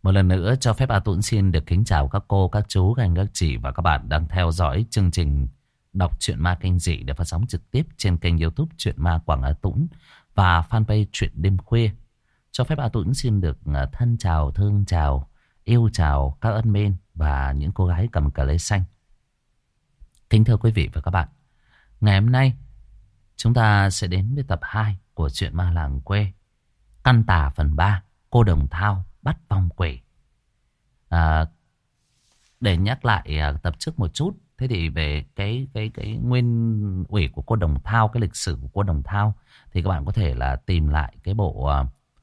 Một lần nữa cho phép A Tuấn xin được kính chào các cô, các chú, các anh, các chị và các bạn đang theo dõi chương trình đọc truyện ma kinh dị được phát sóng trực tiếp trên kênh YouTube Truyện Ma Quảng A Tuấn và fanpage Truyện Đêm Khuya. Cho phép A Tuấn xin được thân chào, thương chào, yêu chào các admin và những cô gái cầm cờ lê xanh. Kính thưa quý vị và các bạn, ngày hôm nay chúng ta sẽ đến với tập 2 của Truyện Ma Làng Quê, Căn Tà phần 3, Cô Đồng Thao bắt vong quỷ. Để nhắc lại tập trước một chút, thế thì về cái nguyên ủy của cô Đồng Thao, cái lịch sử của cô Đồng Thao thì các bạn có thể là tìm lại cái bộ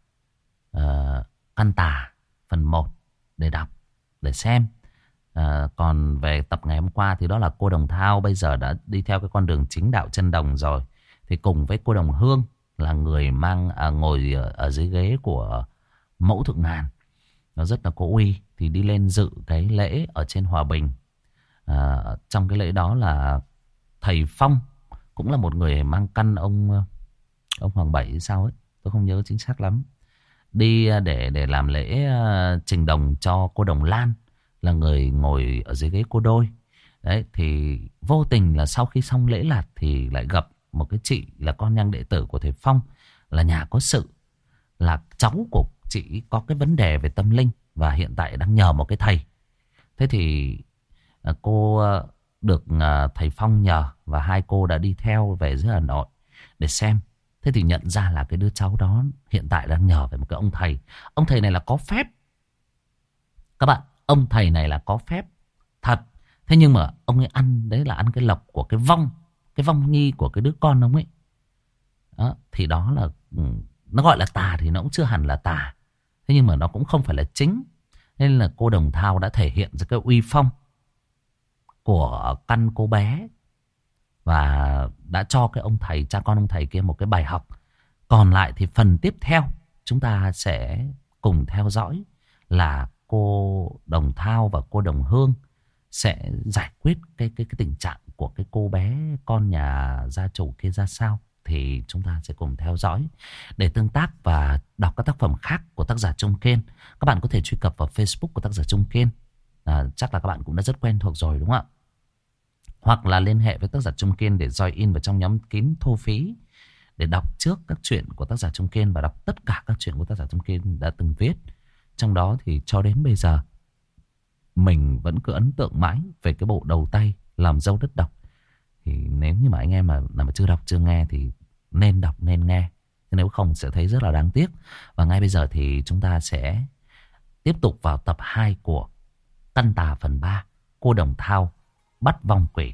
Căn Tà phần 1 để đọc, để xem. Còn về tập ngày hôm qua thì đó là cô Đồng Thao bây giờ đã đi theo cái con đường chính đạo chân đồng rồi. Thì cùng với cô Đồng Hương là người ngồi ở dưới ghế của Mẫu Thượng Ngàn, nó rất là có uy, thì đi lên dự cái lễ ở trên Hòa Bình. Trong cái lễ đó là thầy Phong cũng là một người mang căn ông Hoàng Bảy hay sao ấy, tôi không nhớ chính xác lắm, đi để làm lễ trình đồng cho cô Đồng Lan, là người ngồi ở dưới ghế cô Đôi. Đấy, thì vô tình là sau khi xong lễ lạt thì lại gặp một cái chị là con nhang đệ tử của thầy Phong, là nhà có sự, là cháu của chị có cái vấn đề về tâm linh và hiện tại đang nhờ một cái thầy. Thế thì cô được thầy Phong nhờ và hai cô đã đi theo về dưới Hà Nội để xem. Thế thì nhận ra là cái đứa cháu đó hiện tại đang nhờ về một cái ông thầy. Ông thầy này là có phép. Các bạn, ông thầy này là có phép thật. Thế nhưng mà ông ấy ăn, đấy là ăn cái lộc của cái vong nghi của cái đứa con ông ấy. Đó, thì đó là, nó gọi là tà thì nó cũng chưa hẳn là tà. Thế nhưng mà nó cũng không phải là chính. Nên là cô Đồng Thao đã thể hiện ra cái uy phong của căn cô bé và đã cho cái ông thầy, cha con ông thầy kia một cái bài học. Còn lại thì phần tiếp theo chúng ta sẽ cùng theo dõi là cô Đồng Thao và cô Đồng Hương sẽ giải quyết cái tình trạng của cái cô bé con nhà gia chủ kia ra sao. Thì chúng ta sẽ cùng theo dõi. Để tương tác và đọc các tác phẩm khác của tác giả Trung Kiên, các bạn có thể truy cập vào Facebook của tác giả Trung Kiên. Chắc là các bạn cũng đã rất quen thuộc rồi đúng không ạ? Hoặc là liên hệ với tác giả Trung Kiên để join in vào trong nhóm kín thu phí để đọc trước các chuyện của tác giả Trung Kiên và đọc tất cả các chuyện của tác giả Trung Kiên đã từng viết. Trong đó thì cho đến bây giờ mình vẫn cứ ấn tượng mãi về cái bộ đầu tay Làm Dâu Đất Độc. Thì nếu như mà anh em mà chưa đọc chưa nghe thì nên đọc nên nghe, nếu không sẽ thấy rất là đáng tiếc. Và ngay bây giờ thì chúng ta sẽ tiếp tục vào tập 2 của Căn Tà phần 3, Cô Đồng Thao bắt vong quỷ.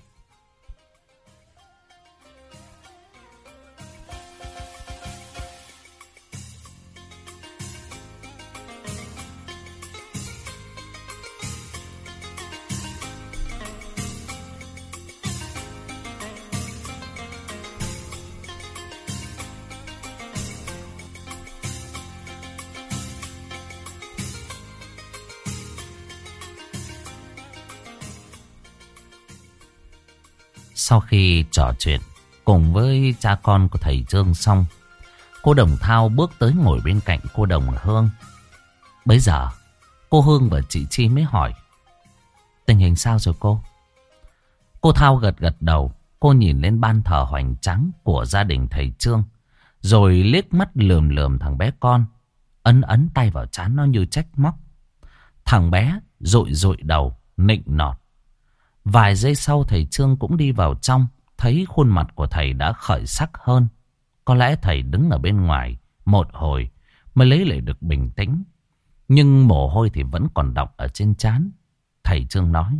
Sau khi trò chuyện cùng với cha con của thầy Trương xong, cô Đồng Thao bước tới ngồi bên cạnh cô Đồng Hương. Bấy giờ cô Hương và chị Chi mới hỏi: tình hình sao rồi cô? Cô Thao gật gật đầu. Cô nhìn lên ban thờ hoành tráng của gia đình thầy Trương, rồi liếc mắt lườm lườm thằng bé con, ấn tay vào trán nó như trách móc. Thằng bé dụi dụi đầu nịnh nọt. Vài giây sau thầy Trương cũng đi vào trong. Thấy khuôn mặt của thầy đã khởi sắc hơn. Có lẽ thầy đứng ở bên ngoài một hồi mới lấy lại được bình tĩnh. Nhưng mồ hôi thì vẫn còn đọng ở trên trán. Thầy Trương nói: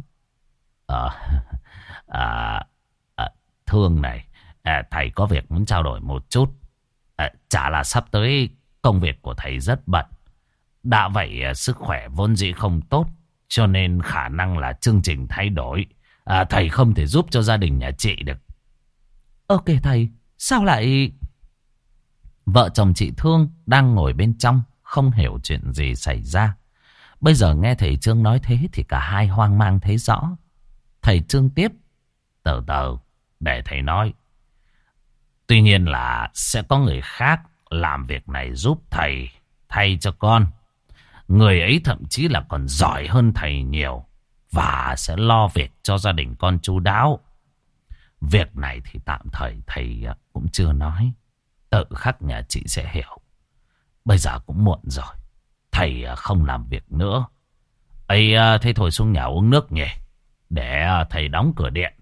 Thương này, thầy có việc muốn trao đổi một chút. Chả là sắp tới công việc của thầy rất bận. Đã vậy sức khỏe vốn dĩ không tốt, cho nên khả năng là chương trình thay đổi. Thầy không thể giúp cho gia đình nhà chị được. Ok thầy, sao lại... Vợ chồng chị Thương đang ngồi bên trong, không hiểu chuyện gì xảy ra. Bây giờ nghe thầy Trương nói thế thì cả hai hoang mang thấy rõ. Thầy Trương tiếp: từ từ, để thầy nói. Tuy nhiên là sẽ có người khác làm việc này giúp thầy, thay cho con. Người ấy thậm chí là còn giỏi hơn thầy nhiều. Và sẽ lo việc cho gia đình con chu đáo. Việc này thì tạm thời thầy cũng chưa nói. Tự khắc nhà chị sẽ hiểu. Bây giờ cũng muộn rồi. Thầy không làm việc nữa. Ấy thế thôi xuống nhà uống nước nhỉ. Để thầy đóng cửa điện.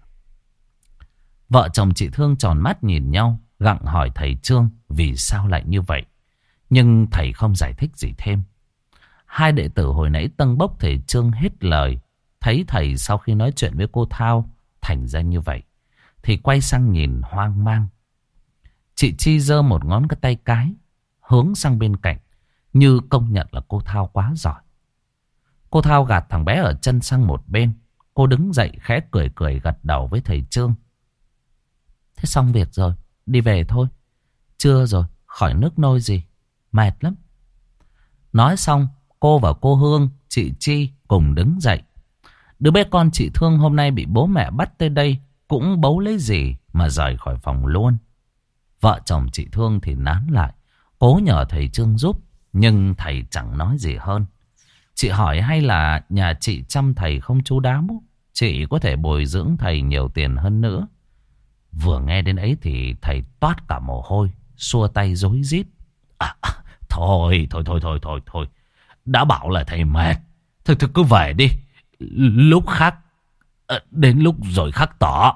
Vợ chồng chị Thương tròn mắt nhìn nhau, gặng hỏi thầy Trương vì sao lại như vậy. Nhưng thầy không giải thích gì thêm. Hai đệ tử hồi nãy tâng bốc thầy Trương hết lời. Thấy thầy sau khi nói chuyện với cô Thao thành ra như vậy, thì quay sang nhìn hoang mang. Chị Chi giơ một ngón cái tay cái hướng sang bên cạnh, như công nhận là cô Thao quá giỏi. Cô Thao gạt thằng bé ở chân sang một bên. Cô đứng dậy khẽ cười cười gật đầu với thầy Trương. Thế xong việc rồi, đi về thôi. Trưa rồi, khỏi nước nôi gì, mệt lắm. Nói xong, cô và cô Hương, chị Chi cùng đứng dậy. Đứa bé con chị Thương hôm nay bị bố mẹ bắt tới đây cũng bấu lấy gì mà rời khỏi phòng luôn. Vợ chồng chị Thương thì nán lại, cố nhờ thầy Trương giúp, nhưng thầy chẳng nói gì hơn. Chị hỏi hay là nhà chị chăm thầy không chu đáo, chị có thể bồi dưỡng thầy nhiều tiền hơn nữa. Vừa nghe đến ấy thì thầy toát cả mồ hôi, xua tay rối rít. Thôi. Đã bảo là thầy mệt. Thôi cứ về đi. Lúc khác, đến lúc rồi khắc tỏ.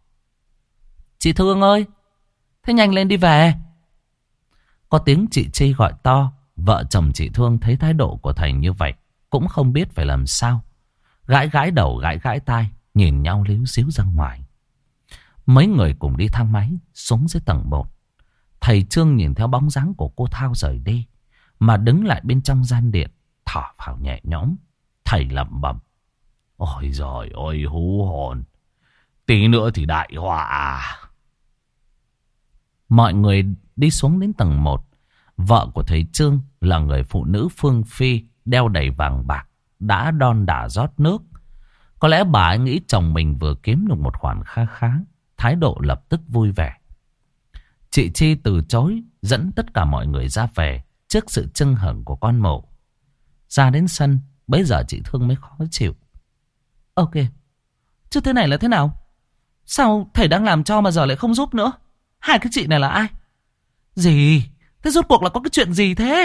Chị Thương ơi, thế nhanh lên đi về. Có tiếng chị Chi gọi to. Vợ chồng chị Thương thấy thái độ của thầy như vậy cũng không biết phải làm sao. Gãi đầu gãi tai, nhìn nhau líu xíu ra ngoài. Mấy người cùng đi thang máy xuống dưới tầng 1. Thầy Trương nhìn theo bóng dáng của cô Thao rời đi, mà đứng lại bên trong gian điện, thở phào nhẹ nhõm. Thầy lẩm bẩm: ôi giời ơi, hú hồn. Tí nữa thì đại họa à. Mọi người đi xuống đến tầng 1. Vợ của thầy Trương là người phụ nữ phương phi, đeo đầy vàng bạc, đã đon đả rót nước. Có lẽ bà ấy nghĩ chồng mình vừa kiếm được một khoản kha khá, thái độ lập tức vui vẻ. Chị Chi từ chối, dẫn tất cả mọi người ra về trước sự chưng hửng của con mộ. Ra đến sân, bấy giờ chị Thương mới khó chịu. Ok, chứ thế này là thế nào? Sao thầy đang làm cho mà giờ lại không giúp nữa? Hai cái chị này là ai? Gì? Thế rốt cuộc là có cái chuyện gì thế?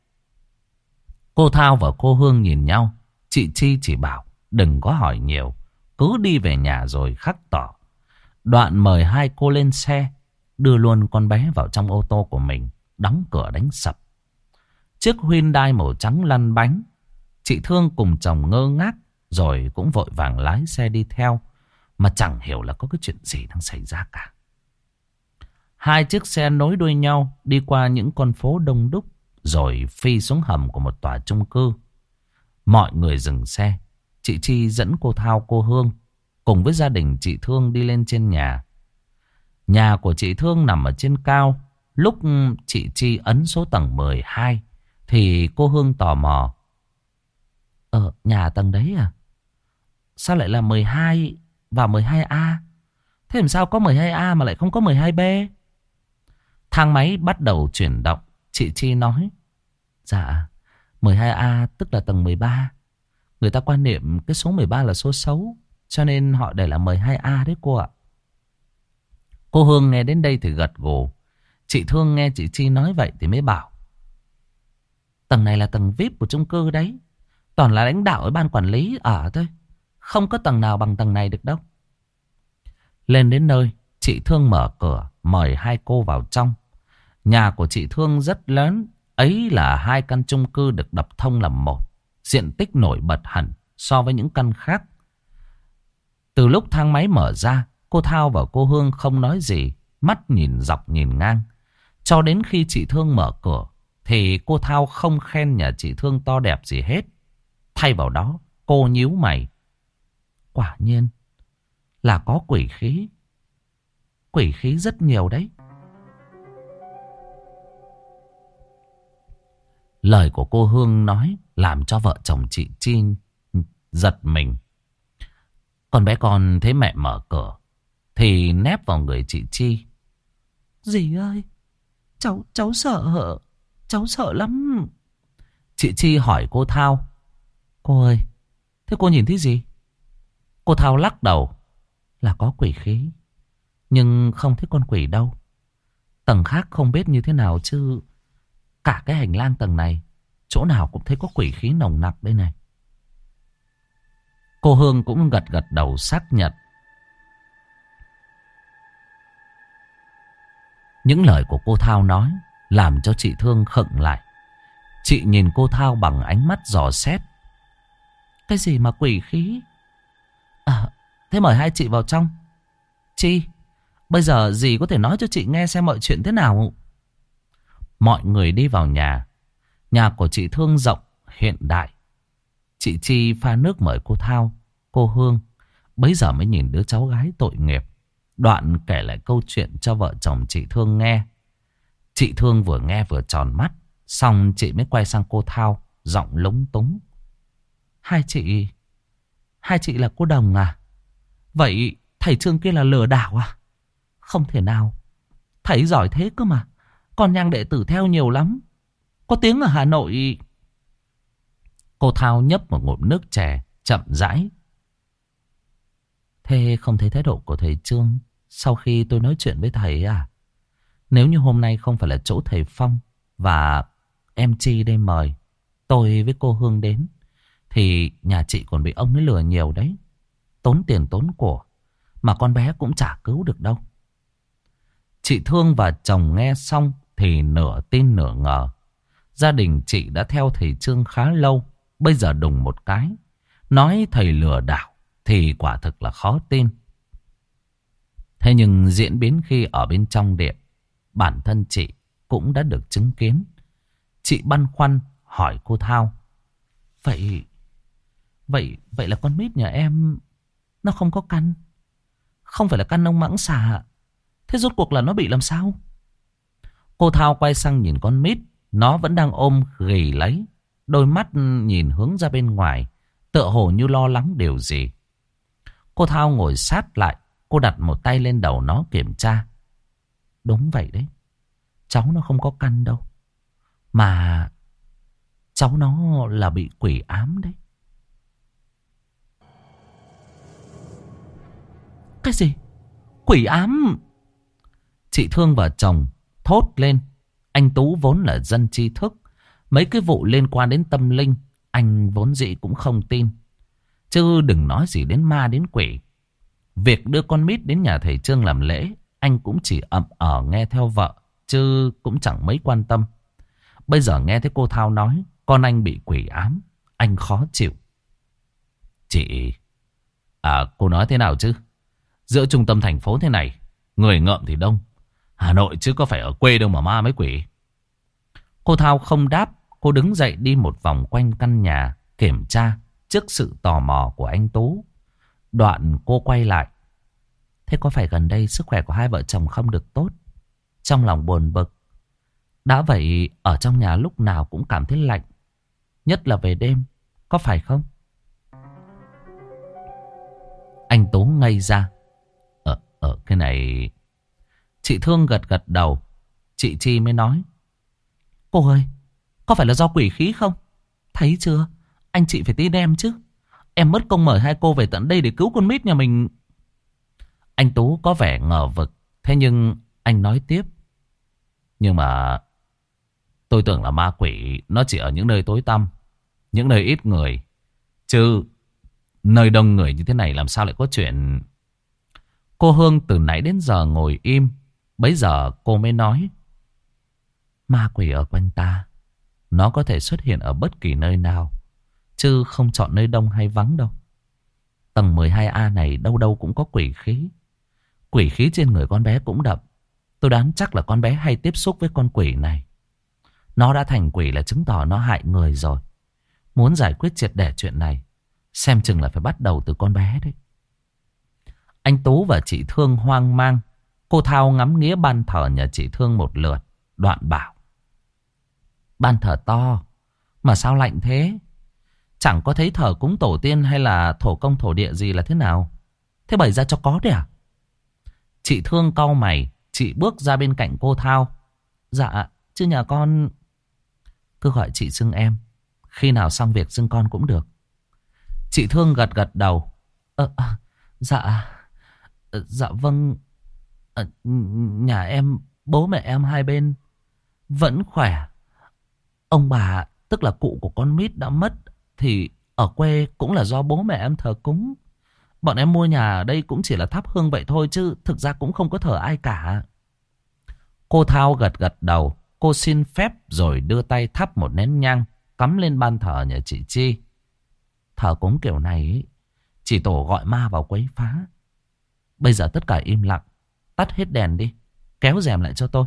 Cô Thao và cô Hương nhìn nhau. Chị Chi chỉ bảo đừng có hỏi nhiều, cứ đi về nhà rồi khắc tỏ. Đoạn mời hai cô lên xe, đưa luôn con bé vào trong ô tô của mình, đóng cửa đánh sập. Chiếc Hyundai màu trắng lăn bánh. Chị Thương cùng chồng ngơ ngác, rồi cũng vội vàng lái xe đi theo, mà chẳng hiểu là có cái chuyện gì đang xảy ra cả. Hai chiếc xe nối đuôi nhau đi qua những con phố đông đúc, rồi phi xuống hầm của một tòa chung cư. Mọi người dừng xe. Chị Chi dẫn cô Thao, cô Hương cùng với gia đình chị Thương đi lên trên nhà. Nhà của chị Thương nằm ở trên cao. Lúc chị Chi ấn số tầng 12 thì cô Hương tò mò: nhà tầng đấy à? Sao lại là 12 và 12A? Thế làm sao có 12A mà lại không có 12B? Thang máy bắt đầu chuyển động. Chị Chi nói: dạ, 12A tức là tầng 13. Người ta quan niệm cái số 13 là số xấu, cho nên họ để là 12A đấy cô ạ. Cô Hương nghe đến đây thì gật gù. Chị Thương nghe chị Chi nói vậy thì mới bảo: tầng này là tầng VIP của chung cư đấy. Toàn là lãnh đạo ở ban quản lý ở thôi. Không có tầng nào bằng tầng này được đâu. Lên đến nơi, chị Thương mở cửa mời hai cô vào trong. Nhà của chị Thương rất lớn. Ấy là hai căn chung cư được đập thông làm một. Diện tích nổi bật hẳn so với những căn khác. Từ lúc thang máy mở ra, cô Thao và cô Hương không nói gì, mắt nhìn dọc nhìn ngang. Cho đến khi chị Thương mở cửa thì cô Thao không khen nhà chị Thương to đẹp gì hết. Thay vào đó, cô nhíu mày: quả nhiên là có quỷ khí. Quỷ khí rất nhiều đấy. Lời của cô Hương nói làm cho vợ chồng chị Chi giật mình. Còn bé con thấy mẹ mở cửa thì nép vào người chị Chi: dì ơi, cháu sợ. Cháu sợ lắm. Chị Chi hỏi cô Thao. Cô ơi, thế cô nhìn thấy gì? Cô Thao lắc đầu. Là có quỷ khí, nhưng không thấy con quỷ đâu. Tầng khác không biết như thế nào chứ cả cái hành lang tầng này chỗ nào cũng thấy có quỷ khí nồng nặc đây này. Cô Hương cũng gật gật đầu xác nhận. Những lời của cô Thao nói làm cho chị Thương khựng lại. Chị nhìn cô Thao bằng ánh mắt dò xét. Cái gì mà quỷ khí? Thế mời hai chị vào trong. Chi, bây giờ dì có thể nói cho chị nghe xem mọi chuyện thế nào. Mọi người đi vào nhà. Nhà của chị Thương rộng, hiện đại. Chị Chi pha nước mời cô Thao, cô Hương. Bấy giờ mới nhìn đứa cháu gái tội nghiệp. Đoạn kể lại câu chuyện cho vợ chồng chị Thương nghe. Chị Thương vừa nghe vừa tròn mắt. Xong chị mới quay sang cô Thao, giọng lúng túng. Hai chị là cô Đồng à? Vậy thầy Trương kia là lừa đảo à? Không thể nào. Thầy giỏi thế cơ mà. Còn nhang đệ tử theo nhiều lắm. Có tiếng ở Hà Nội. Cô Thao nhấp một ngụm nước chè, chậm rãi. Thế không thấy thái độ của thầy Trương sau khi tôi nói chuyện với thầy à? Nếu như hôm nay không phải là chỗ thầy Phong và em Chi đây mời tôi với cô Hương đến, thì nhà chị còn bị ông ấy lừa nhiều đấy. Tốn tiền tốn của, mà con bé cũng chả cứu được đâu. Chị Thương và chồng nghe xong thì nửa tin nửa ngờ. Gia đình chị đã theo thầy Trương khá lâu. Bây giờ đùng một cái nói thầy lừa đảo thì quả thực là khó tin. Thế nhưng diễn biến khi ở bên trong điện, bản thân chị cũng đã được chứng kiến. Chị băn khoăn hỏi cô Thao. Vậy là con mít nhà em nó không có căn, không phải là căn ông mãng xà. Thế rốt cuộc là nó bị làm sao? Cô Thao quay sang nhìn con mít. Nó vẫn đang ôm ghì lấy, đôi mắt nhìn hướng ra bên ngoài, tựa hồ như lo lắng điều gì. Cô Thao ngồi sát lại. Cô đặt một tay lên đầu nó kiểm tra. Đúng vậy đấy, cháu nó không có căn đâu, mà cháu nó là bị quỷ ám đấy. Cái gì? Quỷ ám? Chị Thương và chồng thốt lên. Anh Tú vốn là dân tri thức, mấy cái vụ liên quan đến tâm linh anh vốn dĩ cũng không tin. Chứ đừng nói gì đến ma đến quỷ. Việc đưa con mít đến nhà thầy Trương làm lễ, anh cũng chỉ ậm ở nghe theo vợ, chứ cũng chẳng mấy quan tâm. Bây giờ nghe thấy cô Thao nói con anh bị quỷ ám, anh khó chịu. Chị, cô nói thế nào chứ? Giữa trung tâm thành phố thế này, người ngợm thì đông. Hà Nội chứ có phải ở quê đâu mà ma mấy quỷ. Cô Thao không đáp. Cô đứng dậy đi một vòng quanh căn nhà kiểm tra trước sự tò mò của anh Tú. Đoạn cô quay lại. Thế có phải gần đây sức khỏe của hai vợ chồng không được tốt? Trong lòng buồn bực. Đã vậy ở trong nhà lúc nào cũng cảm thấy lạnh, nhất là về đêm, có phải không? Anh Tú ngây ra. Cái này... Chị Thương gật gật đầu. Chị Chi mới nói. Cô ơi, có phải là do quỷ khí không? Thấy chưa, anh chị phải tin em chứ. Em mất công mời hai cô về tận đây để cứu con mít nhà mình. Anh Tú có vẻ ngờ vực. Thế nhưng anh nói tiếp. Nhưng mà tôi tưởng là ma quỷ nó chỉ ở những nơi tối tăm, những nơi ít người. Chứ nơi đông người như thế này làm sao lại có chuyện. Cô Hương từ nãy đến giờ ngồi im. Bấy giờ cô mới nói. Ma quỷ ở quanh ta, nó có thể xuất hiện ở bất kỳ nơi nào, chứ không chọn nơi đông hay vắng đâu. Tầng 12A này đâu đâu cũng có quỷ khí. Quỷ khí trên người con bé cũng đậm. Tôi đoán chắc là con bé hay tiếp xúc với con quỷ này. Nó đã thành quỷ là chứng tỏ nó hại người rồi. Muốn giải quyết triệt để chuyện này, xem chừng là phải bắt đầu từ con bé đấy. Anh Tú và chị Thương hoang mang. Cô Thao ngắm nghía ban thờ nhà chị Thương một lượt, đoạn bảo. Ban thờ to, mà sao lạnh thế? Chẳng có thấy thờ cúng tổ tiên hay là thổ công thổ địa gì là thế nào? Thế bày ra cho có đấy à? Chị Thương cau mày. Chị bước ra bên cạnh cô Thao. Dạ, chứ nhà con... Cứ gọi chị xưng em. khi nào xong việc xưng con cũng được. Chị Thương gật gật đầu. Dạ, dạ vâng. Nhà em, bố mẹ em hai bên vẫn khỏe. Ông bà, tức là cụ của con Mít đã mất, thì ở quê cũng là do bố mẹ em thờ cúng. Bọn em mua nhà ở đây cũng chỉ là thắp hương vậy thôi, chứ thực ra cũng không có thờ ai cả. Cô Thao gật gật đầu. Cô xin phép rồi đưa tay thắp một nén nhang cắm lên ban thờ nhà chị Chi. Thờ cúng kiểu này ấy, chỉ tổ gọi ma vào quấy phá. Bây giờ tất cả im lặng, tắt hết đèn đi, kéo rèm lại cho tôi.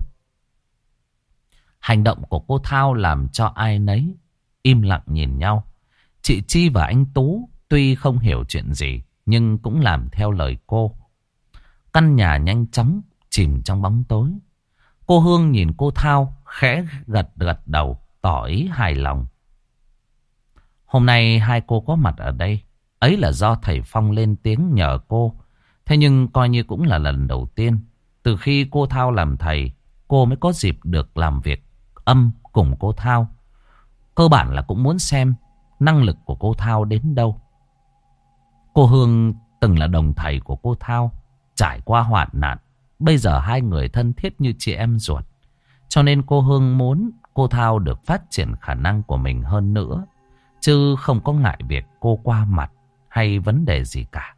Hành động của cô Thao làm cho ai nấy im lặng nhìn nhau. Chị Chi và anh Tú tuy không hiểu chuyện gì, nhưng cũng làm theo lời cô. Căn nhà nhanh chóng chìm trong bóng tối. Cô Hương nhìn cô Thao khẽ gật gật đầu, tỏ ý hài lòng. Hôm nay hai cô có mặt ở đây, ấy là do thầy Phong lên tiếng nhờ cô. Thế nhưng coi như cũng là lần đầu tiên từ khi cô Thao làm thầy, cô mới có dịp được làm việc âm cùng cô Thao. Cơ bản là cũng muốn xem năng lực của cô Thao đến đâu. Cô Hương từng là đồng thầy của cô Thao, trải qua hoạn nạn. Bây giờ hai người thân thiết như chị em ruột. Cho nên cô Hương muốn cô Thao được phát triển khả năng của mình hơn nữa, chứ không có ngại việc cô qua mặt hay vấn đề gì cả.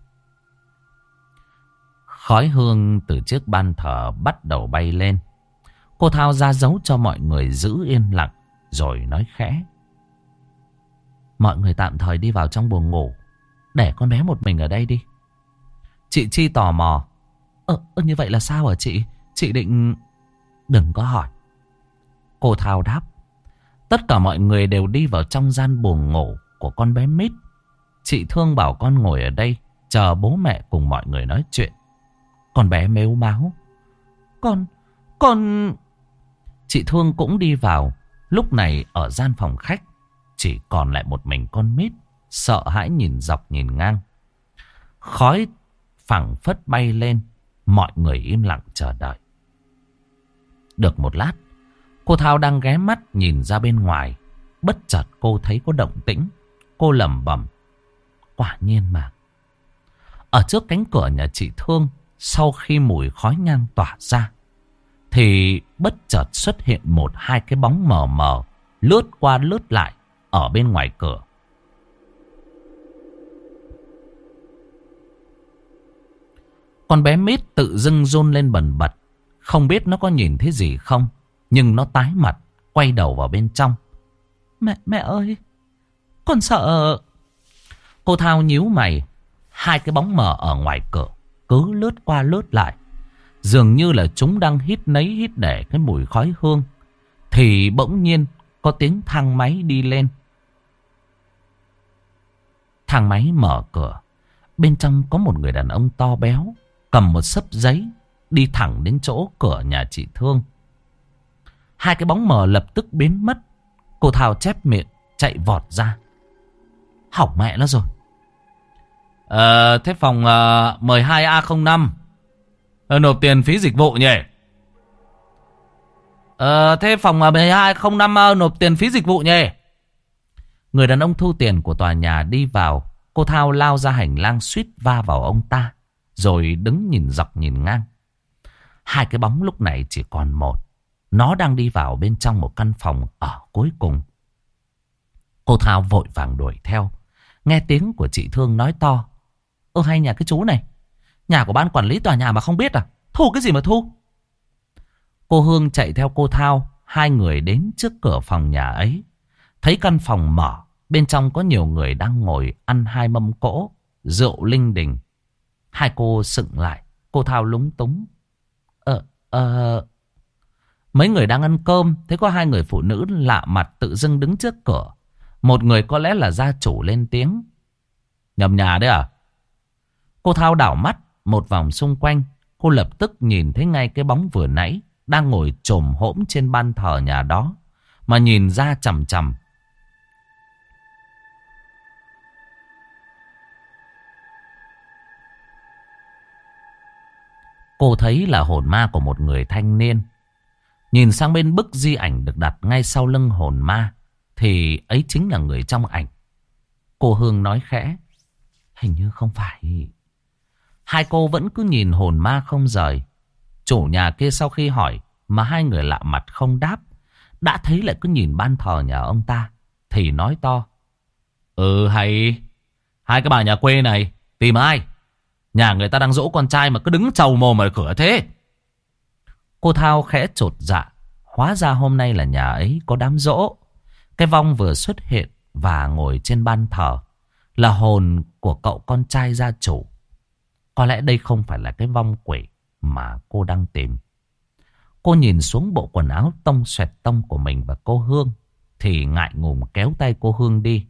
Khói hương từ chiếc ban thờ bắt đầu bay lên. Cô Thao ra dấu cho mọi người giữ yên lặng, rồi nói khẽ. Mọi người tạm thời đi vào trong buồng ngủ, để con bé một mình ở đây đi. Chị Chi tò mò. Như vậy là sao hả chị? Chị định... Đừng có hỏi. Cô Thao đáp. Tất cả mọi người đều đi vào trong gian buồng ngủ của con bé Mít. Chị Thương bảo con ngồi ở đây chờ bố mẹ cùng mọi người nói chuyện. Con bé mếu máo. Con... Chị Thương cũng đi vào. Lúc này ở gian phòng khách chỉ còn lại một mình con Mít, sợ hãi nhìn dọc nhìn ngang. Khói phảng phất bay lên. Mọi người im lặng chờ đợi. Được một lát, cô Thao đang ghé mắt nhìn ra bên ngoài. Bất chợt cô thấy có động tĩnh. Cô lẩm bẩm. Quả nhiên mà. Ở trước cánh cửa nhà chị Thương, sau khi mùi khói nhang tỏa ra, thì bất chợt xuất hiện một hai cái bóng mờ mờ lướt qua lướt lại ở bên ngoài cửa. Con bé Mít tự dưng run lên bần bật. Không biết nó có nhìn thấy gì không, nhưng nó tái mặt, quay đầu vào bên trong. Mẹ ơi, con sợ. Cô Thao nhíu mày. Hai cái bóng mờ ở ngoài cửa cứ lướt qua lướt lại, dường như là chúng đang hít nấy hít để cái mùi khói hương. Thì bỗng nhiên có tiếng thang máy đi lên. Thang máy mở cửa. Bên trong có một người đàn ông to béo, cầm một xấp giấy, đi thẳng đến chỗ cửa nhà chị Thương. Hai cái bóng mờ lập tức biến mất. Cô Thao chép miệng chạy vọt ra. Hỏng mẹ nó rồi. Thế phòng 12A05 nộp tiền phí dịch vụ nhỉ? Thế phòng 1205 nộp tiền phí dịch vụ nhỉ? Người đàn ông thu tiền của tòa nhà đi vào. Cô Thao lao ra hành lang suýt va vào ông ta, rồi đứng nhìn dọc nhìn ngang. Hai cái bóng lúc này chỉ còn một. Nó đang đi vào bên trong một căn phòng ở cuối cùng. Cô Thao vội vàng đuổi theo. Nghe tiếng của chị Thương nói to. Hay nhà cái chú này, nhà của ban quản lý tòa nhà mà không biết à? Thu cái gì mà thu? Cô Hương chạy theo cô Thao. Hai người đến trước cửa phòng nhà ấy. Thấy căn phòng mở, bên trong có nhiều người đang ngồi ăn hai mâm cỗ, rượu linh đình. Hai cô sững lại. Cô Thao lúng túng. Mấy người đang ăn cơm, thấy có hai người phụ nữ lạ mặt tự dưng đứng trước cửa. Một người có lẽ là gia chủ lên tiếng. Nhầm nhà đấy à? Cô Thao đảo mắt một vòng xung quanh. Cô lập tức nhìn thấy ngay cái bóng vừa nãy đang ngồi chồm hổm trên ban thờ nhà đó, mà nhìn ra chằm chằm. Cô thấy là hồn ma của một người thanh niên. Nhìn sang bên bức di ảnh được đặt ngay sau lưng hồn ma, thì ấy chính là người trong ảnh. Cô Hương nói khẽ. Hình như không phải. Hai cô vẫn cứ nhìn hồn ma không rời. Chủ nhà kia sau khi hỏi mà hai người lạ mặt không đáp, đã thấy lại cứ nhìn ban thờ nhà ông ta thì nói to. Hay. Hai cái bà nhà quê này tìm ai? Nhà người ta đang dỗ con trai mà cứ đứng trầu mồm ở cửa thế. Cô Thao khẽ chột dạ. Hóa ra hôm nay là nhà ấy có đám giỗ. Cái vong vừa xuất hiện và ngồi trên ban thờ là hồn của cậu con trai gia chủ. Có lẽ đây không phải là cái vong quỷ mà cô đang tìm. Cô nhìn xuống bộ quần áo tông xoẹt tông của mình và cô Hương thì ngại ngùng kéo tay cô Hương đi.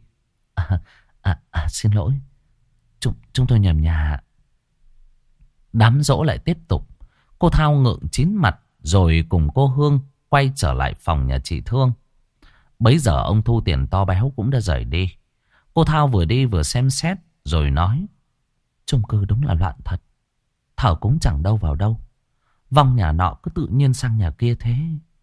Xin lỗi. Chúng tôi nhầm nhà. Đám dỗ lại tiếp tục. Cô Thao ngượng chín mặt rồi cùng cô Hương quay trở lại phòng nhà chị Thương. Bấy giờ ông thu tiền to béo cũng đã rời đi. Cô Thao vừa đi vừa xem xét rồi nói. Chung cư đúng là loạn thật. Thờ cũng chẳng đâu vào đâu. Vong nhà nọ cứ tự nhiên sang nhà kia thế.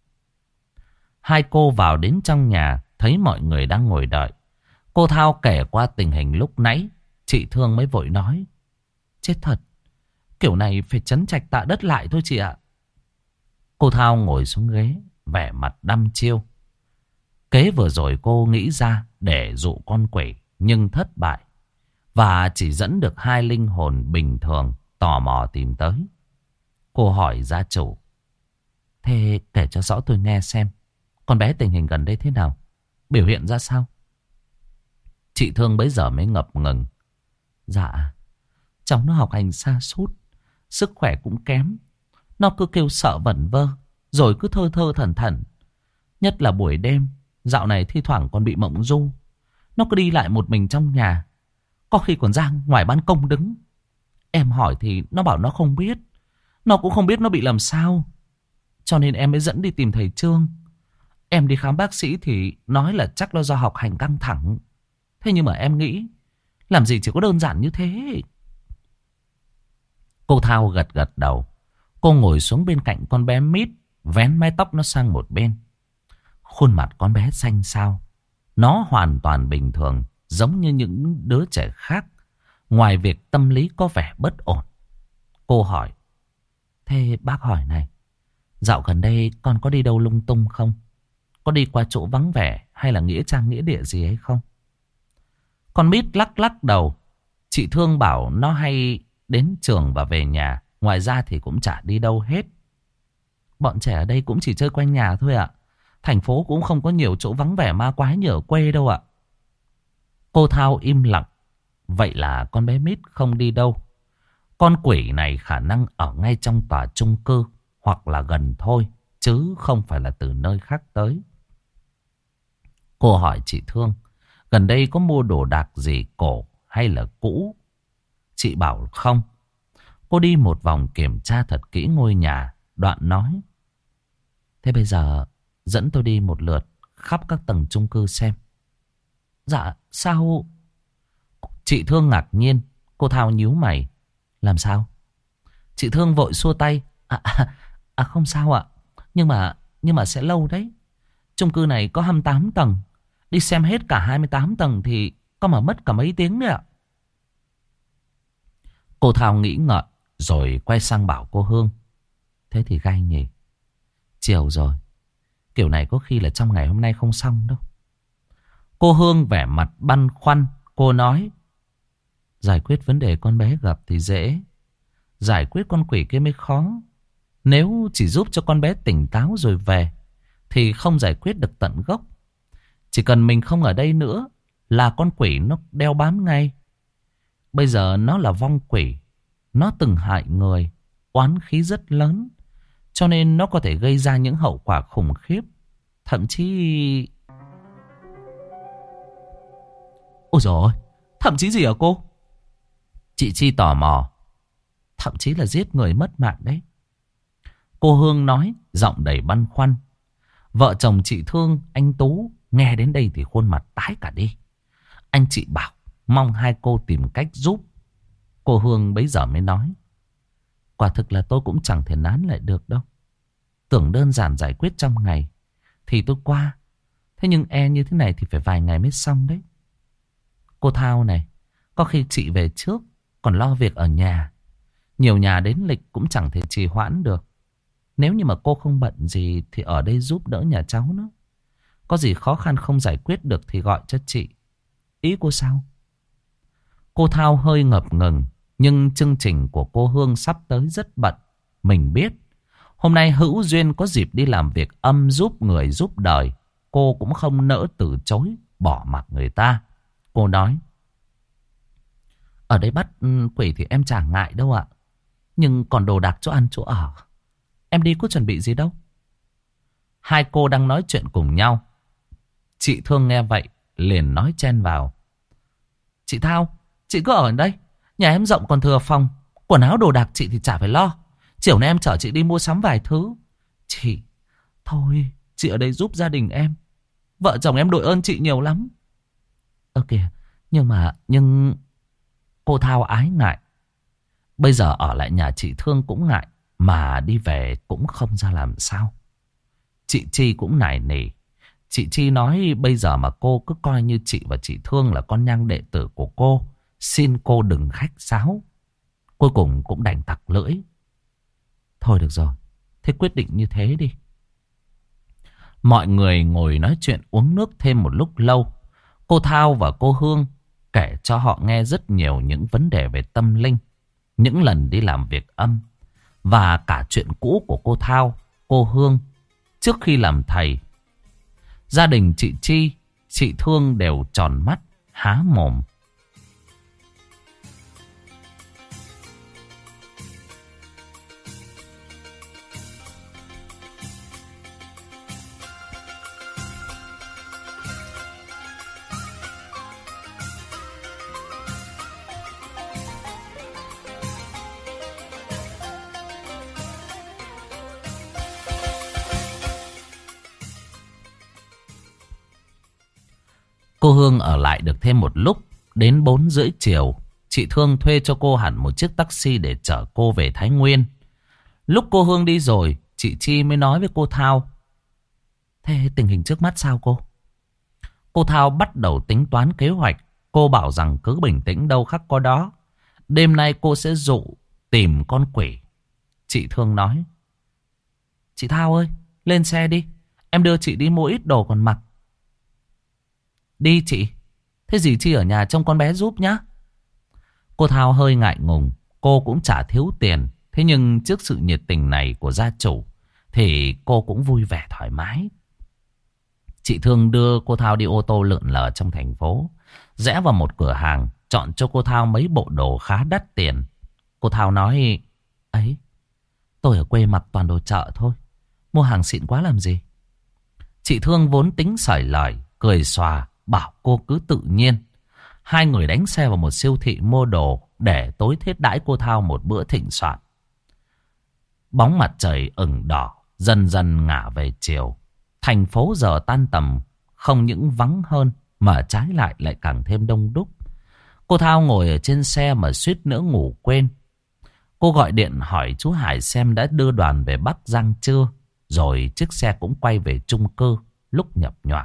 Hai cô vào đến trong nhà thấy mọi người đang ngồi đợi. Cô Thao kể qua tình hình lúc nãy. Chị Thương mới vội nói. Chết thật. Kiểu này phải trấn trạch tạ đất lại thôi chị ạ. Cô Thao ngồi xuống ghế, vẻ mặt đăm chiêu. Kế vừa rồi cô nghĩ ra để dụ con quỷ nhưng thất bại. Và chỉ dẫn được hai linh hồn bình thường tò mò tìm tới. Cô hỏi gia chủ. Thế kể cho rõ tôi nghe xem. Con bé tình hình gần đây thế nào? Biểu hiện ra sao? Chị Thương bấy giờ mới ngập ngừng. Dạ, cháu nó học hành sa sút, sức khỏe cũng kém. Nó cứ kêu sợ vẩn vơ, rồi cứ thơ thơ thẩn thẩn. Nhất là buổi đêm, dạo này thi thoảng còn bị mộng du. Nó cứ đi lại một mình trong nhà, có khi còn ra ngoài ban công đứng. Em hỏi thì nó bảo nó không biết. Nó cũng không biết nó bị làm sao. Cho nên em mới dẫn đi tìm thầy Trương. Em đi khám bác sĩ thì nói là chắc là do học hành căng thẳng. Thế nhưng mà em nghĩ làm gì chỉ có đơn giản như thế. Cô Thao gật gật đầu. Cô ngồi xuống bên cạnh con bé Mít, vén mái tóc nó sang một bên. Khuôn mặt con bé xanh xao. Nó hoàn toàn bình thường, giống như những đứa trẻ khác. Ngoài việc tâm lý có vẻ bất ổn. Cô hỏi. Thế bác hỏi này, dạo gần đây con có đi đâu lung tung không? Có đi qua chỗ vắng vẻ hay là nghĩa trang nghĩa địa gì ấy không? Con Mít lắc lắc đầu. Chị Thương bảo nó hay đến trường và về nhà. Ngoài ra thì cũng chả đi đâu hết. Bọn trẻ ở đây cũng chỉ chơi quanh nhà thôi ạ. Thành phố cũng không có nhiều chỗ vắng vẻ ma quái như ở quê đâu ạ. Cô Thao im lặng. Vậy là con bé Mít không đi đâu. Con quỷ này khả năng ở ngay trong tòa chung cư hoặc là gần thôi, chứ không phải là từ nơi khác tới. Cô hỏi chị Thương, gần đây có mua đồ đạc gì cổ hay là cũ? Chị bảo không. Cô đi một vòng kiểm tra thật kỹ ngôi nhà, đoạn nói. Thế bây giờ dẫn tôi đi một lượt khắp các tầng chung cư xem. Dạ, sao? Chị Thương ngạc nhiên. Cô Thao nhíu mày. Làm sao? Chị Thương vội xua tay. Không sao ạ. Nhưng mà sẽ lâu đấy. Chung cư này có 28 tầng. Đi xem hết cả 28 tầng thì có mà mất cả mấy tiếng đấy ạ. Cô Thao nghĩ ngợi rồi quay sang bảo cô Hương. Thế thì gay nhỉ. Chiều rồi. Kiểu này có khi là trong ngày hôm nay không xong đâu. Cô Hương vẻ mặt băn khoăn. Cô nói. Giải quyết vấn đề con bé gặp thì dễ. Giải quyết con quỷ kia mới khó. Nếu chỉ giúp cho con bé tỉnh táo rồi về thì không giải quyết được tận gốc. Chỉ cần mình không ở đây nữa là con quỷ nó đeo bám ngay. Bây giờ nó là vong quỷ. Nó từng hại người, oán khí rất lớn. Cho nên nó có thể gây ra những hậu quả khủng khiếp. Thậm chí... Ôi dồi ôi, thậm chí gì hả cô? Chị Chi tò mò. Thậm chí là giết người mất mạng đấy. Cô Hương nói, giọng đầy băn khoăn. Vợ chồng chị Thương, anh Tú nghe đến đây thì khuôn mặt tái cả đi. Anh chị bảo mong hai cô tìm cách giúp. Cô Hương bấy giờ mới nói. Quả thực là tôi cũng chẳng thể nán lại được đâu. Tưởng đơn giản giải quyết trong ngày thì tôi qua. Thế nhưng như thế này thì phải vài ngày mới xong đấy. Cô Thao này, có khi chị về trước, còn lo việc ở nhà. Nhiều nhà đến lịch cũng chẳng thể trì hoãn được. Nếu như mà cô không bận gì thì ở đây giúp đỡ nhà cháu nữa. Có gì khó khăn không giải quyết được thì gọi cho chị. Ý cô sao? Cô Thao hơi ngập ngừng. Nhưng chương trình của cô Hương sắp tới rất bận. Mình biết. Hôm nay hữu duyên có dịp đi làm việc âm giúp người giúp đời. Cô cũng không nỡ từ chối, bỏ mặc người ta. Cô nói: ở đây bắt quỷ thì em chẳng ngại đâu ạ. Nhưng còn đồ đạc chỗ ăn chỗ ở, em đi có chuẩn bị gì đâu. Hai cô đang nói chuyện cùng nhau. Chị Thương nghe vậy liền nói chen vào: chị Thao, chị cứ ở đây. Nhà em rộng còn thừa phòng. Quần áo đồ đạc chị thì chả phải lo. Chiều nay em chở chị đi mua sắm vài thứ. Chị, thôi, chị ở đây giúp gia đình em. Vợ chồng em đội ơn chị nhiều lắm. Ơ kìa, nhưng cô Thao ái ngại. Bây giờ ở lại nhà chị Thương cũng ngại, mà đi về cũng không ra làm sao. Chị Chi cũng nài nỉ. Chị Chi nói bây giờ mà cô cứ coi như chị và chị Thương là con nhang đệ tử của cô, xin cô đừng khách sáo. Cuối cùng cũng đành tặc lưỡi. Thôi được rồi, thế quyết định như thế đi. Mọi người ngồi nói chuyện uống nước thêm một lúc lâu. Cô Thao và cô Hương kể cho họ nghe rất nhiều những vấn đề về tâm linh, những lần đi làm việc âm, và cả chuyện cũ của cô Thao, cô Hương trước khi làm thầy. Gia đình chị Chi, chị Thương đều tròn mắt, há mồm. Cô Hương ở lại được thêm một lúc. Đến 4:30 chiều, chị Thương thuê cho cô hẳn một chiếc taxi để chở cô về Thái Nguyên. Lúc cô Hương đi rồi, chị Chi mới nói với cô Thao: thế tình hình trước mắt sao cô? Cô Thao bắt đầu tính toán kế hoạch. Cô bảo rằng cứ bình tĩnh đâu khắc có đó. Đêm nay cô sẽ dụ tìm con quỷ. Chị Thương nói: chị Thao ơi, lên xe đi. Em đưa chị đi mua ít đồ còn mặc. Đi chị. Thế dì Chi ở nhà trông con bé giúp nhá. Cô Thao hơi ngại ngùng. Cô cũng chả thiếu tiền. Thế nhưng trước sự nhiệt tình này của gia chủ thì cô cũng vui vẻ thoải mái. Chị Thương đưa cô Thao đi ô tô lượn lờ trong thành phố. Rẽ vào một cửa hàng, chọn cho cô Thao mấy bộ đồ khá đắt tiền. Cô Thao nói: ấy, tôi ở quê mặc toàn đồ chợ thôi, mua hàng xịn quá làm gì. Chị Thương vốn tính sởi lời, cười xòa bảo cô cứ tự nhiên. Hai người đánh xe vào một siêu thị mua đồ để tối thiết đãi cô Thao một bữa thịnh soạn. Bóng mặt trời ửng đỏ dần dần ngả về chiều. Thành phố giờ tan tầm không những vắng hơn mà trái lại càng thêm đông đúc. Cô Thao ngồi ở trên xe mà suýt nữa ngủ quên. Cô gọi điện hỏi chú Hải xem đã đưa đoàn về Bắc Giang chưa, rồi chiếc xe cũng quay về chung cư lúc nhập nhoạng.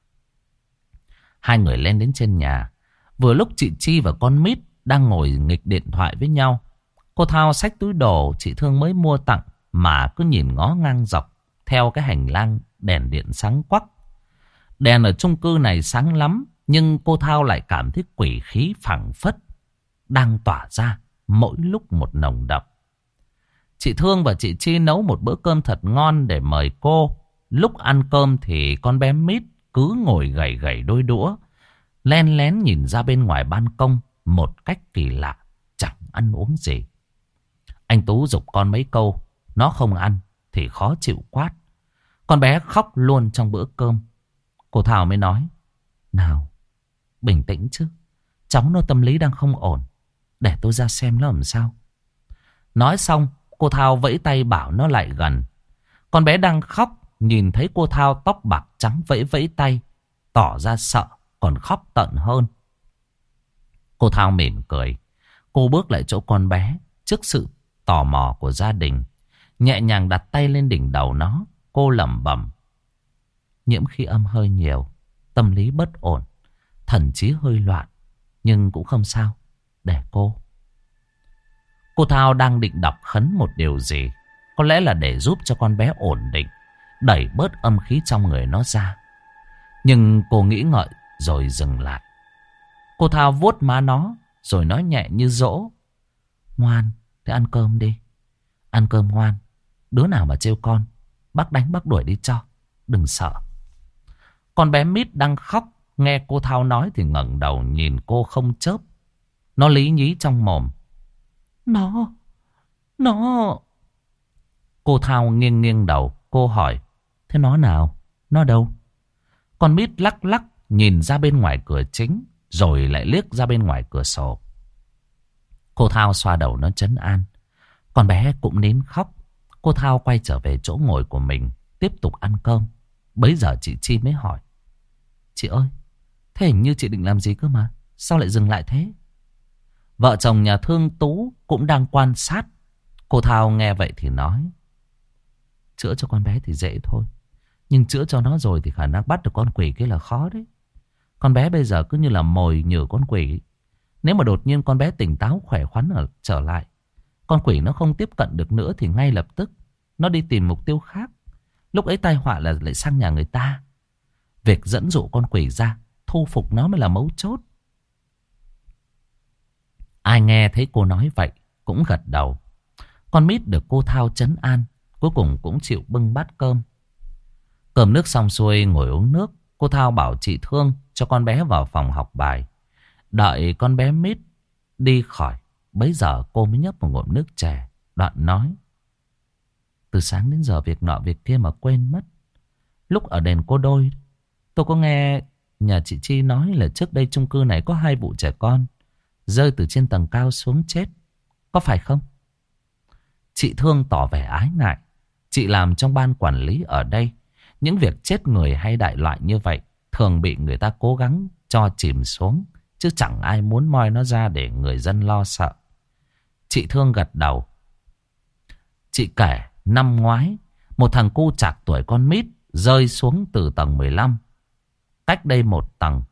Hai người lên đến trên nhà. Vừa lúc chị Chi và con Mít đang ngồi nghịch điện thoại với nhau. Cô Thao xách túi đồ chị Thương mới mua tặng mà cứ nhìn ngó ngang dọc theo cái hành lang đèn điện sáng quắc. Đèn ở chung cư này sáng lắm, nhưng cô Thao lại cảm thấy quỷ khí phảng phất đang tỏa ra mỗi lúc một nồng đậm. Chị Thương và chị Chi nấu một bữa cơm thật ngon để mời cô. Lúc ăn cơm thì con bé Mít cứ ngồi gầy gầy đôi đũa, len lén nhìn ra bên ngoài ban công một cách kỳ lạ, chẳng ăn uống gì. Anh Tú giục con mấy câu, nó không ăn thì khó chịu quát. Con bé khóc luôn trong bữa cơm. Cô Thảo mới nói: nào, bình tĩnh chứ, cháu nó tâm lý đang không ổn, để tôi ra xem nó làm sao. Nói xong, cô Thao vẫy tay bảo nó lại gần. Con bé đang khóc, nhìn thấy cô Thao tóc bạc trắng vẫy vẫy tay, tỏ ra sợ, còn khóc tận hơn. Cô Thao mỉm cười. Cô bước lại chỗ con bé, trước sự tò mò của gia đình, nhẹ nhàng đặt tay lên đỉnh đầu nó. Cô lẩm bẩm: nhiễm khí âm hơi nhiều, tâm lý bất ổn, thần trí hơi loạn. Nhưng cũng không sao, để cô. Cô Thao đang định đọc khấn một điều gì, có lẽ là để giúp cho con bé ổn định, đẩy bớt âm khí trong người nó ra. Nhưng cô nghĩ ngợi rồi dừng lại. Cô Thao vuốt má nó rồi nói nhẹ như dỗ: ngoan, thế ăn cơm đi. Ăn cơm ngoan. Đứa nào mà trêu con, bác đánh bác đuổi đi cho. Đừng sợ. Con bé Mít đang khóc, nghe cô Thao nói thì ngẩng đầu nhìn cô không chớp. Nó lý nhí trong mồm: Nó... Cô Thao nghiêng nghiêng đầu. Cô hỏi: thế nó nào? Nó đâu? Con Mít lắc lắc nhìn ra bên ngoài cửa chính, rồi lại liếc ra bên ngoài cửa sổ. Cô Thao xoa đầu nó trấn an. Con bé cũng nín khóc. Cô Thao quay trở về chỗ ngồi của mình, tiếp tục ăn cơm. Bấy giờ chị Chi mới hỏi: chị ơi, thế hình như chị định làm gì cơ mà, sao lại dừng lại thế? Vợ chồng nhà thương Tú cũng đang quan sát. Cô Thao nghe vậy thì nói: chữa cho con bé thì dễ thôi, nhưng chữa cho nó rồi thì khả năng bắt được con quỷ kia là khó đấy. Con bé bây giờ cứ như là mồi nhử con quỷ. Nếu mà đột nhiên con bé tỉnh táo khỏe khoắn trở lại, con quỷ nó không tiếp cận được nữa thì ngay lập tức nó đi tìm mục tiêu khác. Lúc ấy tai họa là lại sang nhà người ta. Việc dẫn dụ con quỷ ra, thu phục nó mới là mấu chốt. Ai nghe thấy cô nói vậy cũng gật đầu. Con Mít được cô Thao trấn an, cuối cùng cũng chịu bưng bát cơm. Cơm nước xong xuôi ngồi uống nước. Cô Thao bảo chị Thương cho con bé vào phòng học bài. Đợi con bé Mít đi khỏi, bấy giờ cô mới nhấp một ngụm nước chè, đoạn nói: từ sáng đến giờ việc nọ việc kia mà quên mất. Lúc ở đền Cô Đôi, tôi có nghe nhà chị Chi nói là trước đây chung cư này có 2 vụ trẻ con rơi từ trên tầng cao xuống chết. Có phải không? Chị Thương tỏ vẻ ái ngại. Chị làm trong ban quản lý ở đây. Những việc chết người hay đại loại như vậy thường bị người ta cố gắng cho chìm xuống, chứ chẳng ai muốn moi nó ra để người dân lo sợ. Chị Thương gật đầu. Chị kể năm ngoái, một thằng cu chạc tuổi con Mít rơi xuống từ tầng 15. Cách đây một tầng.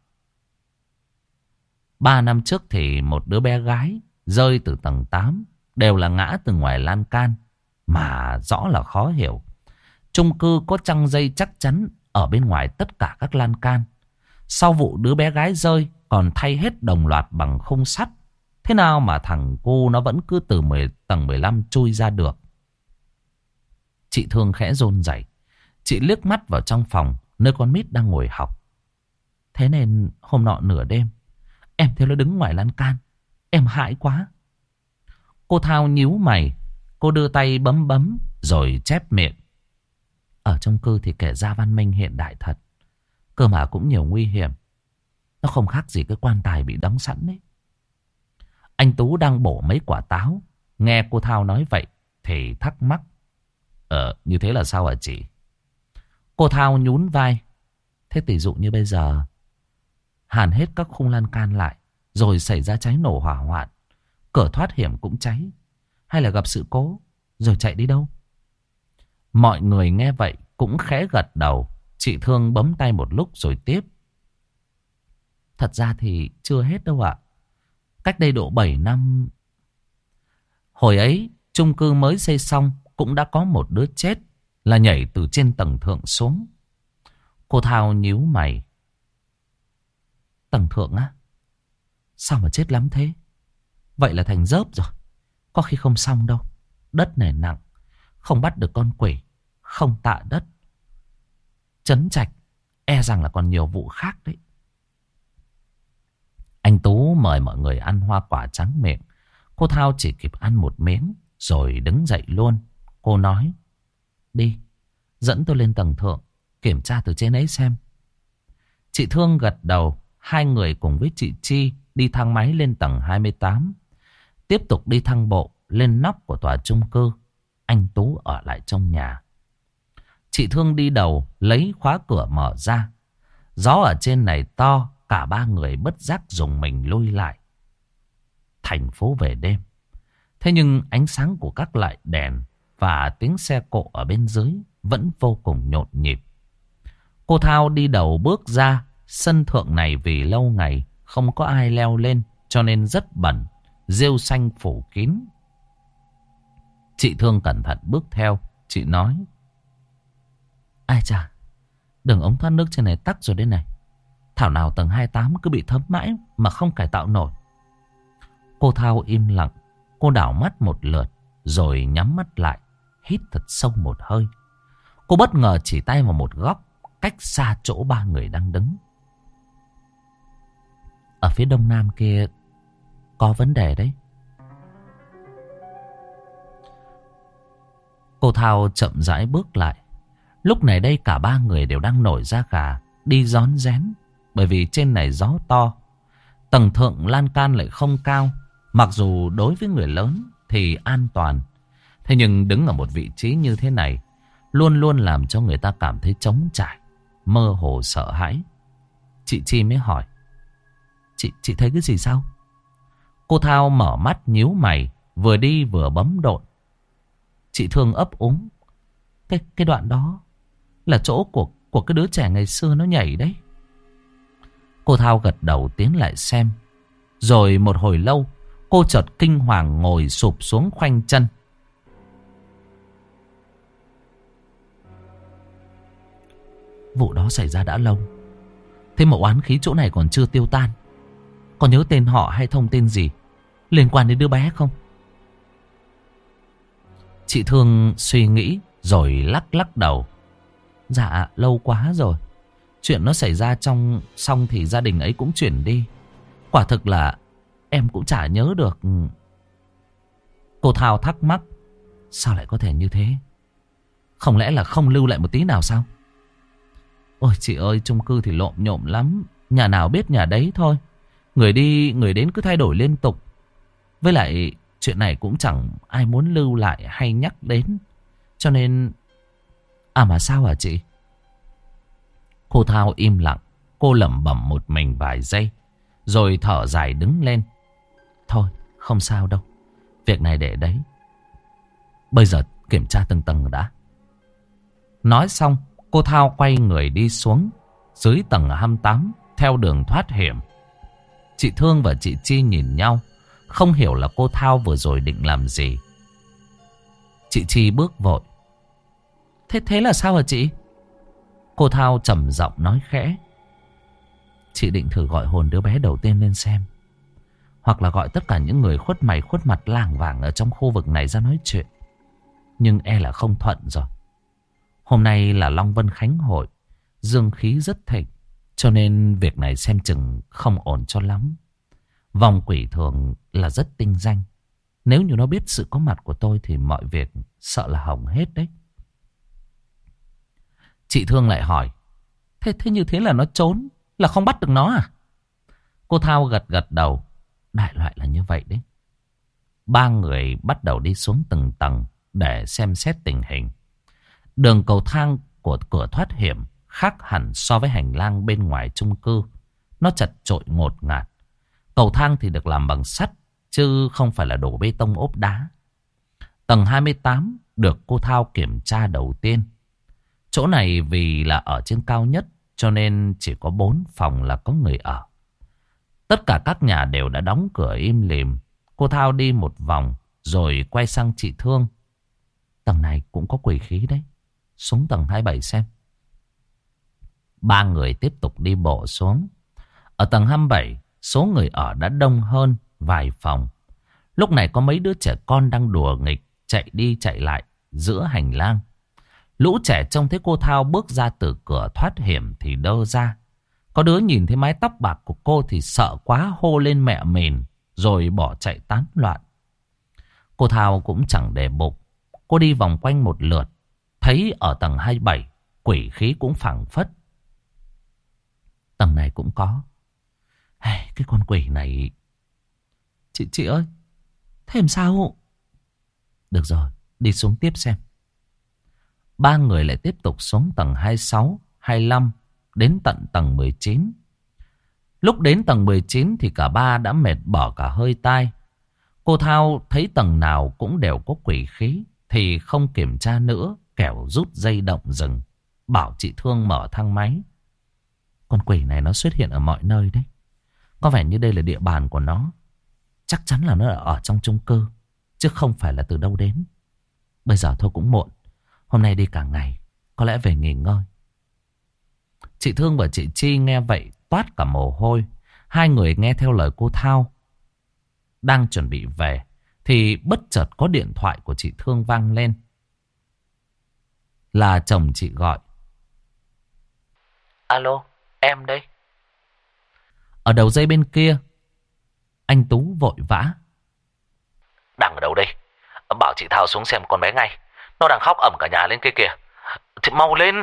3 năm trước thì một đứa bé gái rơi từ tầng 8. Đều là ngã từ ngoài lan can. Mà rõ là khó hiểu. Chung cư có trăng dây chắc chắn ở bên ngoài tất cả các lan can. Sau vụ đứa bé gái rơi còn thay hết đồng loạt bằng khung sắt. Thế nào mà thằng cu nó vẫn cứ từ tầng 15 chui ra được? Chị Thương khẽ run rẩy. Chị liếc mắt vào trong phòng nơi con Mít đang ngồi học. Thế nên hôm nọ nửa đêm em thấy nó đứng ngoài lan can. Em hãi quá. Cô Thao nhíu mày. Cô đưa tay bấm bấm rồi chép miệng. Ở trong cư thì kể ra văn minh hiện đại thật, cơ mà cũng nhiều nguy hiểm. Nó không khác gì cái quan tài bị đóng sẵn đấy. Anh Tú đang bổ mấy quả táo, nghe cô Thao nói vậy thì thắc mắc. Như thế là sao hả chị? Cô Thao nhún vai. Thế tỷ dụ như bây giờ hàn hết các khung lan can lại, rồi xảy ra cháy nổ hỏa hoạn, cửa thoát hiểm cũng cháy, hay là gặp sự cố rồi chạy đi đâu? Mọi người nghe vậy cũng khẽ gật đầu. Chị Thương bấm tay một lúc rồi tiếp. Thật ra thì chưa hết đâu ạ. Cách đây độ 7 năm. Hồi ấy chung cư mới xây xong cũng đã có một đứa chết là nhảy từ trên tầng thượng xuống. Cô Thao nhíu mày. Tầng thượng á? Sao mà chết lắm thế? Vậy là thành dớp rồi. Có khi không xong đâu. Đất này nặng, không bắt được con quỷ, không tạ đất. Trấn Trạch e rằng là còn nhiều vụ khác đấy. Anh Tú mời mọi người ăn hoa quả trắng miệng. Cô Thao chỉ kịp ăn một miếng rồi đứng dậy luôn. Cô nói: đi, dẫn tôi lên tầng thượng, kiểm tra từ trên ấy xem. Chị Thương gật đầu. Hai người cùng với chị Chi đi thang máy lên tầng 28. Tiếp tục đi thang bộ lên nóc của tòa chung cư. Anh Tú ở lại trong nhà. Chị Thương đi đầu lấy khóa cửa mở ra. Gió ở trên này to, cả ba người bất giác dùng mình lui lại. Thành phố về đêm. Thế nhưng ánh sáng của các loại đèn và tiếng xe cộ ở bên dưới vẫn vô cùng nhộn nhịp. Cô Thao đi đầu bước ra. Sân thượng này vì lâu ngày không có ai leo lên cho nên rất bẩn, rêu xanh phủ kín. Chị Thương cẩn thận bước theo. Chị nói: ai chà, đường ống thoát nước trên này tắc rồi đây này. Thảo nào tầng 28 cứ bị thấm mãi mà không cải tạo nổi. Cô Thao im lặng. Cô đảo mắt một lượt rồi nhắm mắt lại, hít thật sâu một hơi. Cô bất ngờ chỉ tay vào một góc cách xa chỗ ba người đang đứng. Ở phía đông nam kia có vấn đề đấy. Cô Thao chậm rãi bước lại. Lúc này đây cả ba người đều đang nổi da gà, đi rón rén. Bởi vì trên này gió to, tầng thượng lan can lại không cao. Mặc dù đối với người lớn thì an toàn, thế nhưng đứng ở một vị trí như thế này luôn luôn làm cho người ta cảm thấy trống trải, mơ hồ sợ hãi. Chị Chi mới hỏi: Chị thấy cái gì sao? Cô Thao mở mắt nhíu mày, vừa đi vừa bấm độn. Chị Thương ấp úng: Cái đoạn đó là chỗ của cái đứa trẻ ngày xưa nó nhảy đấy. Cô Thao gật đầu tiến lại xem. Rồi một hồi lâu cô chợt kinh hoàng ngồi sụp xuống khoanh chân. Vụ đó xảy ra đã lâu, thế mà oán khí chỗ này còn chưa tiêu tan. Còn nhớ tên họ hay thông tin gì liên quan đến đứa bé không? Chị Thương suy nghĩ rồi lắc lắc đầu. Dạ lâu quá rồi. Chuyện nó xảy ra xong thì gia đình ấy cũng chuyển đi. Quả thực là em cũng chả nhớ được. Cô Thao thắc mắc: sao lại có thể như thế? Không lẽ là không lưu lại một tí nào sao? Ôi chị ơi, chung cư thì lộn nhộm lắm, nhà nào biết nhà đấy thôi. Người đi người đến cứ thay đổi liên tục. Với lại chuyện này cũng chẳng ai muốn lưu lại hay nhắc đến. Cho nên... À mà sao hả chị? Cô Thao im lặng. Cô lẩm bẩm một mình vài giây rồi thở dài đứng lên. Thôi không sao đâu, việc này để đấy, bây giờ kiểm tra từng tầng đã. Nói xong cô Thao quay người đi xuống dưới tầng 28 theo đường thoát hiểm. Chị Thương và chị Chi nhìn nhau, không hiểu là cô Thao vừa rồi định làm gì. Chị Chi bước vội: Thế là sao hả chị? Cô Thao trầm giọng nói khẽ: Chị định thử gọi hồn đứa bé đầu tiên lên xem, hoặc là gọi tất cả những người khuất mày khuất mặt lảng vảng ở trong khu vực này ra nói chuyện. Nhưng e là không thuận rồi. Hôm nay là Long Vân Khánh Hội, dương khí rất thịnh, cho nên việc này xem chừng không ổn cho lắm. Vòng quỷ thường là rất tinh danh. Nếu như nó biết sự có mặt của tôi thì mọi việc sợ là hỏng hết đấy. Chị Thương lại hỏi: Thế như thế là nó trốn, là không bắt được nó à? Cô Thao gật gật đầu: Đại loại là như vậy đấy. Ba người bắt đầu đi xuống từng tầng để xem xét tình hình. Đường cầu thang của cửa thoát hiểm khác hẳn so với hành lang bên ngoài chung cư. Nó chật chội ngột ngạt. Cầu thang thì được làm bằng sắt, chứ không phải là đổ bê tông ốp đá. Tầng 28 được cô Thao kiểm tra đầu tiên. Chỗ này vì là ở trên cao nhất cho nên chỉ có 4 phòng là có người ở. Tất cả các nhà đều đã đóng cửa im lìm. Cô Thao đi một vòng rồi quay sang chị Thương: Tầng này cũng có quỷ khí đấy, xuống tầng 27 xem. Ba người tiếp tục đi bộ xuống. Ở tầng 27, số người ở đã đông hơn vài phòng. Lúc này có mấy đứa trẻ con đang đùa nghịch, chạy đi chạy lại giữa hành lang. Lũ trẻ trông thấy cô Thao bước ra từ cửa thoát hiểm thì đơ ra. Có đứa nhìn thấy mái tóc bạc của cô thì sợ quá hô lên mẹ mình, rồi bỏ chạy tán loạn. Cô Thao cũng chẳng để bụng. Cô đi vòng quanh một lượt, thấy ở tầng 27 quỷ khí cũng phảng phất. Tầng này cũng có. Cái con quỷ này... Chị ơi, thế làm sao? Được rồi, đi xuống tiếp xem. Ba người lại tiếp tục xuống tầng 26, 25 đến tận tầng 19. Lúc đến tầng 19 thì cả ba đã mệt bỏ cả hơi tai. Cô Thao thấy tầng nào cũng đều có quỷ khí thì không kiểm tra nữa, kẻo rút dây động rừng. bảo chị Thương mở thang máy. Con quỷ này nó xuất hiện ở mọi nơi đấy. Có vẻ như đây là địa bàn của nó. Chắc chắn là nó ở trong chung cư, chứ không phải là từ đâu đến. Bây giờ thôi cũng muộn. Hôm nay đi cả ngày, có lẽ về nghỉ ngơi. Chị Thương và chị Chi nghe vậy toát cả mồ hôi. Hai người nghe theo lời cô Thao, đang chuẩn bị về thì bất chợt có điện thoại của chị Thương vang lên. Là chồng chị gọi. Alo, em đây. Ở đầu dây bên kia, anh Tú vội vã. Đang ở đâu đây? Bảo chị Thao xuống xem con bé ngay. Nó đang khóc ầm cả nhà lên kia kìa. Thì mau lên.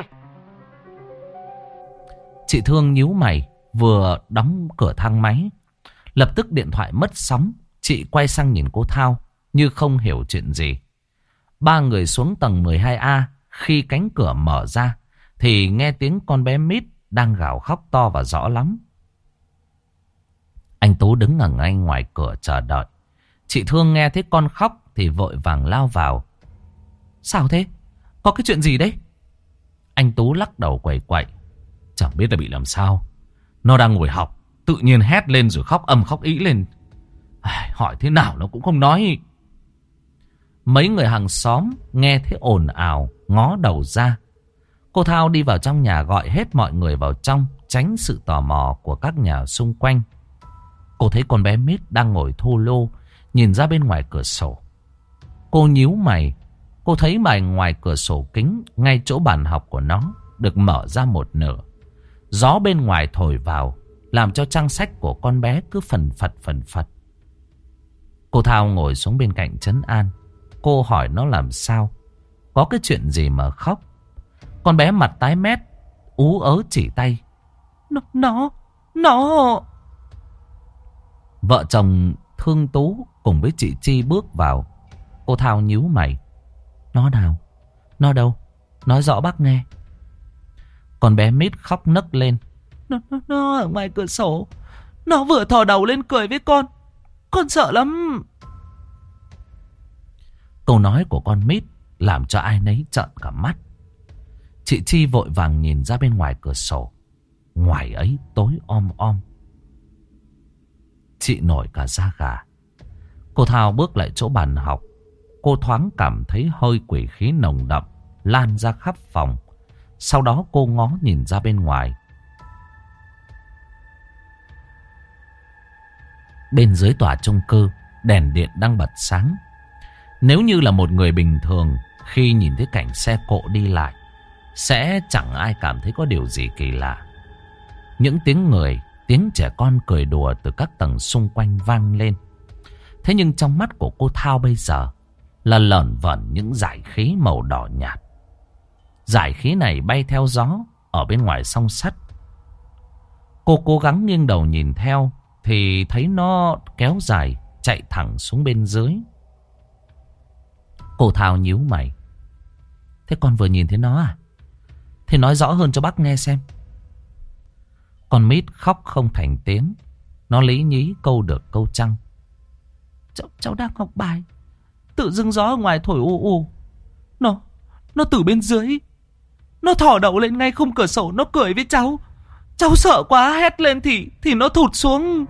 Chị Thương nhíu mày, vừa đóng cửa thang máy. Lập tức điện thoại mất sóng. Chị quay sang nhìn cô Thao như không hiểu chuyện gì. Ba người xuống tầng 12A. Khi cánh cửa mở ra thì nghe tiếng con bé Mít đang gào khóc to và rõ lắm. Anh Tú đứng ở ngay ngoài cửa chờ đợi. Chị Thương nghe thấy con khóc thì vội vàng lao vào. Sao thế? Có cái chuyện gì đấy? Anh Tú lắc đầu quẩy quậy. Chẳng biết là bị làm sao. Nó đang ngồi học, tự nhiên hét lên rồi khóc ầm khóc ĩ lên. Hỏi thế nào nó cũng không nói. Mấy người hàng xóm nghe thấy ồn ào, ngó đầu ra. Cô Thao đi vào trong nhà gọi hết mọi người vào trong, tránh sự tò mò của các nhà xung quanh. Cô thấy con bé Mít đang ngồi thu lô, nhìn ra bên ngoài cửa sổ. Cô nhíu mày. Cô thấy bài ngoài cửa sổ kính, ngay chỗ bàn học của nó, được mở ra một nửa. Gió bên ngoài thổi vào, làm cho trang sách của con bé cứ phần phật. Cô Thao ngồi xuống bên cạnh trấn an. Cô hỏi nó làm sao, có cái chuyện gì mà khóc. Con bé mặt tái mét, ú ớ chỉ tay. Nó. Vợ chồng Thương Tú cùng với chị Chi bước vào. Cô Thao nhíu mày. Nó nào? Nó đâu? Nói rõ bác nghe. Con bé Mít khóc nấc lên. Nó ở ngoài cửa sổ. Nó vừa thò đầu lên cười với con. Con sợ lắm. Câu nói của con Mít làm cho ai nấy trợn cả mắt. Chị Chi vội vàng nhìn ra bên ngoài cửa sổ. Ngoài ấy tối om om. Chị nổi cả da gà. Cô Thao bước lại chỗ bàn học. Cô thoáng cảm thấy hơi quỷ khí nồng đậm lan ra khắp phòng. Sau đó cô ngó nhìn ra bên ngoài. Bên dưới tòa chung cư, đèn điện đang bật sáng. Nếu như là một người bình thường, khi nhìn thấy cảnh xe cộ đi lại, sẽ chẳng ai cảm thấy có điều gì kỳ lạ. Những tiếng người, tiếng trẻ con cười đùa từ các tầng xung quanh vang lên. Thế nhưng trong mắt của cô Thao bây giờ là lởn vởn những dải khí màu đỏ nhạt. Dải khí này bay theo gió ở bên ngoài song sắt. Cô cố gắng nghiêng đầu nhìn theo thì thấy nó kéo dài chạy thẳng xuống bên dưới. Cô Thao nhíu mày. Thế con vừa nhìn thấy nó à? Thế nói rõ hơn cho bác nghe xem. Con Mít khóc không thành tiếng. Nó lý nhí câu được câu trăng. Cháu đang học bài, tự dưng gió ở ngoài thổi u u. Nó từ bên dưới, nó thò đầu lên ngay khung cửa sổ, nó cười với cháu. Cháu sợ quá hét lên thì nó thụt xuống.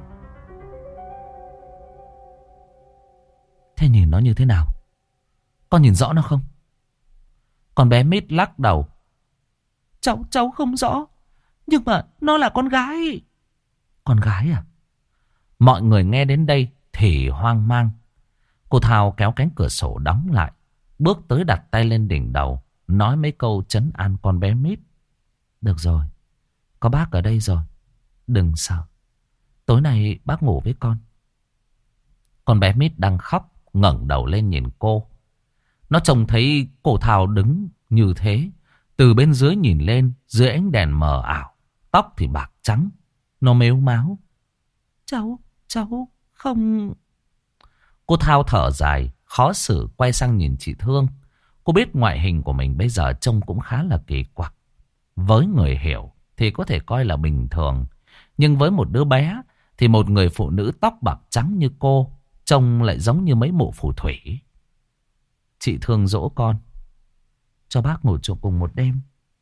Thế nhìn nó như thế nào? Con nhìn rõ nó không? Con bé Mít lắc đầu. Cháu không rõ, nhưng mà nó là con gái. Con gái à? Mọi người nghe đến đây thì hoang mang. Cô Thao kéo cánh cửa sổ đóng lại, bước tới đặt tay lên đỉnh đầu, nói mấy câu trấn an con bé Mít. Được rồi, có bác ở đây rồi, đừng sợ. Tối nay bác ngủ với con. Con bé Mít đang khóc, ngẩng đầu lên nhìn cô. Nó trông thấy cô Thao đứng như thế, từ bên dưới nhìn lên, dưới ánh đèn mờ ảo, tóc thì bạc trắng. Nó mếu máo. Cháu không... Cô Thao thở dài, khó xử quay sang nhìn chị Thương. Cô biết ngoại hình của mình bây giờ trông cũng khá là kỳ quặc. Với người hiểu thì có thể coi là bình thường. Nhưng với một đứa bé thì một người phụ nữ tóc bạc trắng như cô trông lại giống như mấy mụ phù thủy. Chị Thương dỗ con. Cho bác ngủ chung cùng một đêm.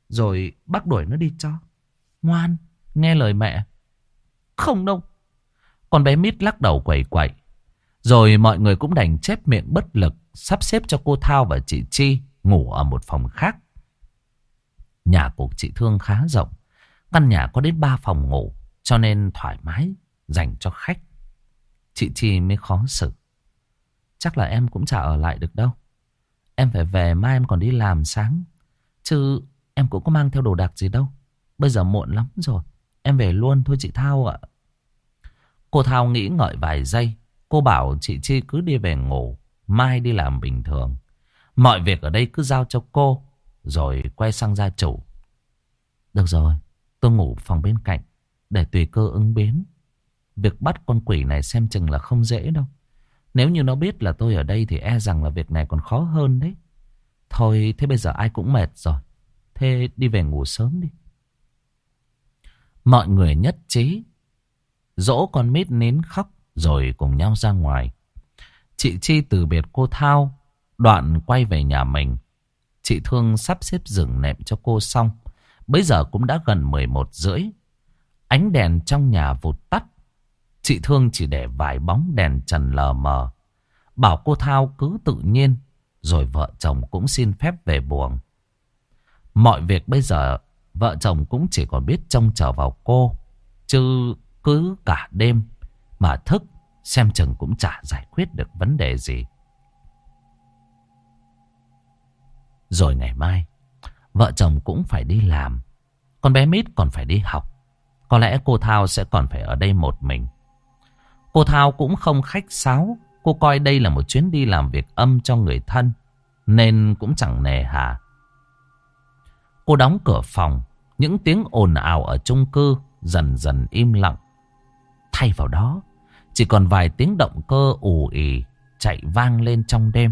rồi bác đuổi nó đi cho. Ngoan, nghe lời mẹ. Không đâu. Con bé Mít lắc đầu quẩy quẩy. Rồi mọi người cũng đành chép miệng bất lực, sắp xếp cho cô Thao và chị Chi ngủ ở một phòng khác. Nhà của chị Thương khá rộng. Căn nhà có đến 3 phòng ngủ, cho nên thoải mái dành cho khách. Chị Chi mới khó xử. Chắc là em cũng chả ở lại được đâu. Em phải về, mai em còn đi làm sáng. Chứ em cũng có mang theo đồ đạc gì đâu. Bây giờ muộn lắm rồi. Em về luôn thôi chị Thao ạ. Cô Thao nghĩ ngợi vài giây. Cô bảo chị Chi cứ đi về ngủ, mai đi làm bình thường. Mọi việc ở đây cứ giao cho cô. Rồi quay sang gia chủ. Được rồi, tôi ngủ phòng bên cạnh, để tùy cơ ứng biến. Việc bắt con quỷ này xem chừng là không dễ đâu. Nếu như nó biết là tôi ở đây thì e rằng là việc này còn khó hơn đấy. Thôi, thế bây giờ ai cũng mệt rồi. Thế đi về ngủ sớm đi. Mọi người nhất trí. Dỗ con Mít nín khóc rồi cùng nhau ra ngoài. Chị Chi từ biệt cô Thao, đoạn quay về nhà mình. Chị Thương sắp xếp giường nệm cho cô xong. Bây giờ cũng đã gần 11:30. Ánh đèn trong nhà vụt tắt. Chị Thương chỉ để vài bóng đèn trần lờ mờ. Bảo cô Thao cứ tự nhiên. Rồi vợ chồng cũng xin phép về buồng. Mọi việc bây giờ vợ chồng cũng chỉ còn biết trông chờ vào cô. Chứ cứ cả đêm mà thức, xem chừng cũng chả giải quyết được vấn đề gì. Rồi ngày mai vợ chồng cũng phải đi làm. Con bé Mít còn phải đi học. Có lẽ cô Thao sẽ còn phải ở đây một mình. Cô Thao cũng không khách sáo. Cô coi đây là một chuyến đi làm việc âm cho người thân, nên cũng chẳng nề hà. Cô đóng cửa phòng. Những tiếng ồn ào ở chung cư dần dần im lặng. Thay vào đó chỉ còn vài tiếng động cơ ù ì chạy vang lên trong đêm.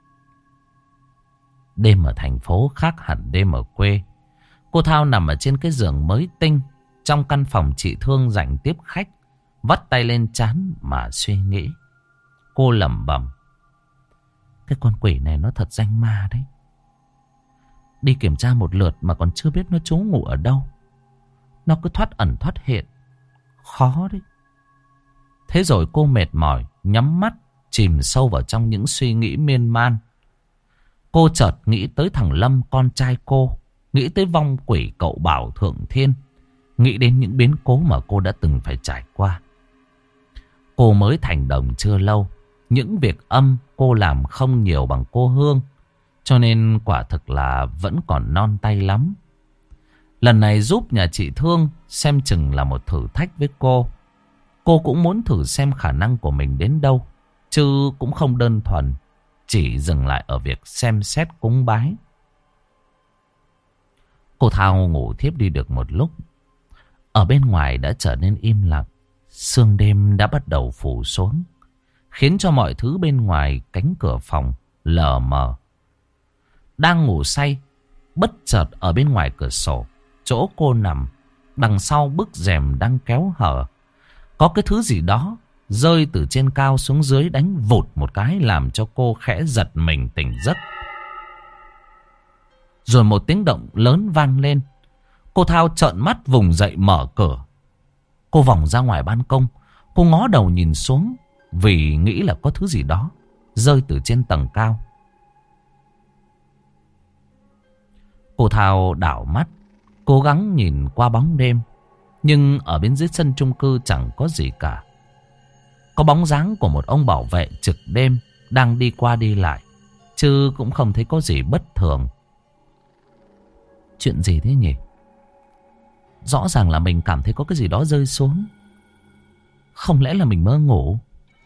Đêm ở thành phố khác hẳn đêm ở quê. Cô Thao nằm ở trên cái giường mới tinh trong căn phòng chị Thương dành tiếp khách, vắt tay lên trán mà suy nghĩ. Cô lẩm bẩm. Cái con quỷ này nó thật danh ma đấy. Đi kiểm tra một lượt mà còn chưa biết nó trú ngụ ở đâu. Nó cứ thoát ẩn thoát hiện. Khó đấy. Thế rồi cô mệt mỏi, nhắm mắt, chìm sâu vào trong những suy nghĩ miên man. Cô chợt nghĩ tới thằng Lâm, con trai cô. Nghĩ tới vong quỷ cậu Bảo Thượng Thiên. Nghĩ đến những biến cố mà cô đã từng phải trải qua. Cô mới thành đồng chưa lâu. Những việc âm cô làm không nhiều bằng cô Hương. Cho nên quả thực là vẫn còn non tay lắm. Lần này giúp nhà chị Thương xem chừng là một thử thách với cô. Cô cũng muốn thử xem khả năng của mình đến đâu. Chứ cũng không đơn thuần chỉ dừng lại ở việc xem xét cúng bái. Cô Thao ngủ thiếp đi được một lúc. Ở bên ngoài đã trở nên im lặng. Sương đêm đã bắt đầu phủ xuống, khiến cho mọi thứ bên ngoài cánh cửa phòng lờ mờ. Đang ngủ say, bất chợt ở bên ngoài cửa sổ, chỗ cô nằm, đằng sau bức rèm đang kéo hở, có cái thứ gì đó rơi từ trên cao xuống dưới, đánh vụt một cái làm cho cô khẽ giật mình tỉnh giấc. Rồi một tiếng động lớn vang lên. Cô Thao trợn mắt vùng dậy mở cửa. Cô vòng ra ngoài ban công. Cô ngó đầu nhìn xuống, vì nghĩ là có thứ gì đó rơi từ trên tầng cao. Cô Thao đảo mắt, cố gắng nhìn qua bóng đêm. Nhưng ở bên dưới sân chung cư chẳng có gì cả. Có bóng dáng của một ông bảo vệ trực đêm đang đi qua đi lại, chứ cũng không thấy có gì bất thường. Chuyện gì thế nhỉ? Rõ ràng là mình cảm thấy có cái gì đó rơi xuống. Không lẽ là mình mơ ngủ?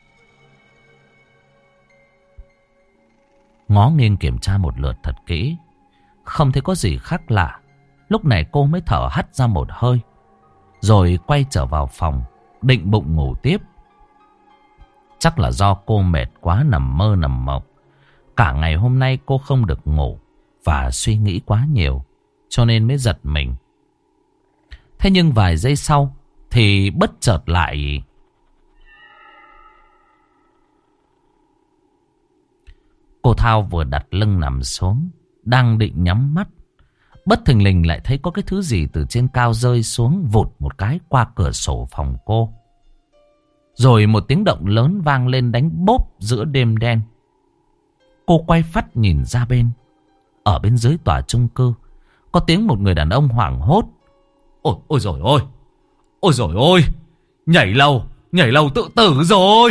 Ngó nghiêng kiểm tra một lượt thật kỹ, không thấy có gì khác lạ. Lúc này cô mới thở hắt ra một hơi, rồi quay trở vào phòng, định bụng ngủ tiếp. Chắc là do cô mệt quá, nằm mơ nằm mộng. Cả ngày hôm nay cô không được ngủ và suy nghĩ quá nhiều, cho nên mới giật mình. Thế nhưng vài giây sau thì bất chợt lại. Cô Thao vừa đặt lưng nằm xuống, đang định nhắm mắt, Bất thình lình lại thấy có cái thứ gì từ trên cao rơi xuống vụt một cái qua cửa sổ phòng cô. Rồi một tiếng động lớn vang lên đánh bốp giữa đêm đen. Cô quay phắt nhìn ra bên. Ở bên dưới tòa chung cư có tiếng một người đàn ông hoảng hốt. Ôi dồi ôi! Ôi dồi ôi! Nhảy lầu tự tử rồi!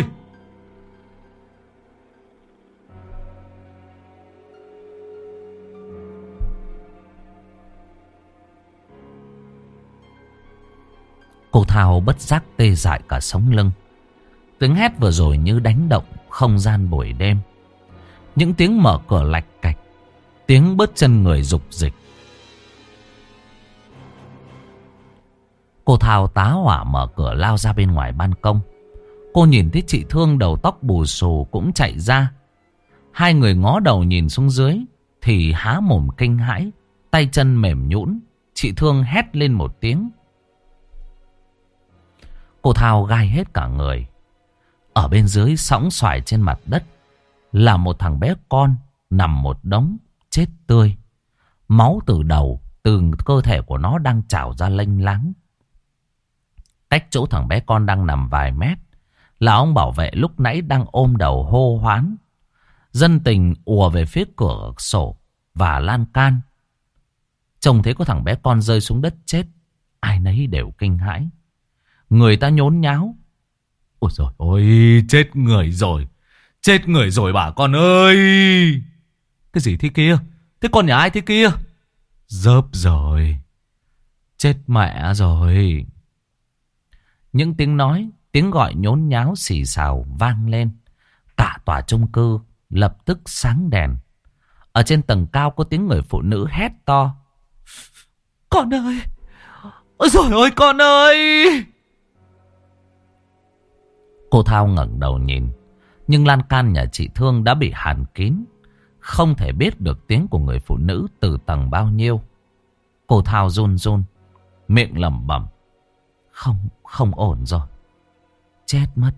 Cô Thao bất giác tê dại cả sống lưng. Tiếng hét vừa rồi như đánh động không gian buổi đêm. Những tiếng mở cửa lạch cạch, tiếng bước chân người rục rịch. Cô Thao tá hỏa mở cửa lao ra bên ngoài ban công. Cô nhìn thấy chị Thương đầu tóc bù xù cũng chạy ra. Hai người ngó đầu nhìn xuống dưới thì há mồm kinh hãi, tay chân mềm nhũn. Chị Thương hét lên một tiếng. Cô Thao gai hết cả người. Ở bên dưới sõng xoài trên mặt đất là một thằng bé con nằm một đống chết tươi. Máu từ đầu, từ cơ thể của nó đang trào ra lênh láng. Cách chỗ thằng bé con đang nằm vài mét là ông bảo vệ lúc nãy đang ôm đầu hô hoán. Dân tình ùa về phía cửa sổ và lan can. Trông thấy có thằng bé con rơi xuống đất chết, ai nấy đều kinh hãi. Người ta nhốn nháo. Ôi dồi ôi, chết người rồi. Chết người rồi bà con ơi. Cái gì thế kia? Thế con nhà ai thế kia? Dớp rồi. Chết mẹ rồi. Những tiếng nói, tiếng gọi nhốn nháo xì xào vang lên. Cả tòa chung cư lập tức sáng đèn. Ở trên tầng cao có tiếng người phụ nữ hét to. Con ơi! Ôi dồi ôi con ơi! Cô Thao ngẩng đầu nhìn. Nhưng lan can nhà chị Thương đã bị hàn kín. Không thể biết được tiếng của người phụ nữ từ tầng bao nhiêu. Cô Thao run run, miệng lẩm bẩm. Không ổn rồi. Chết mất.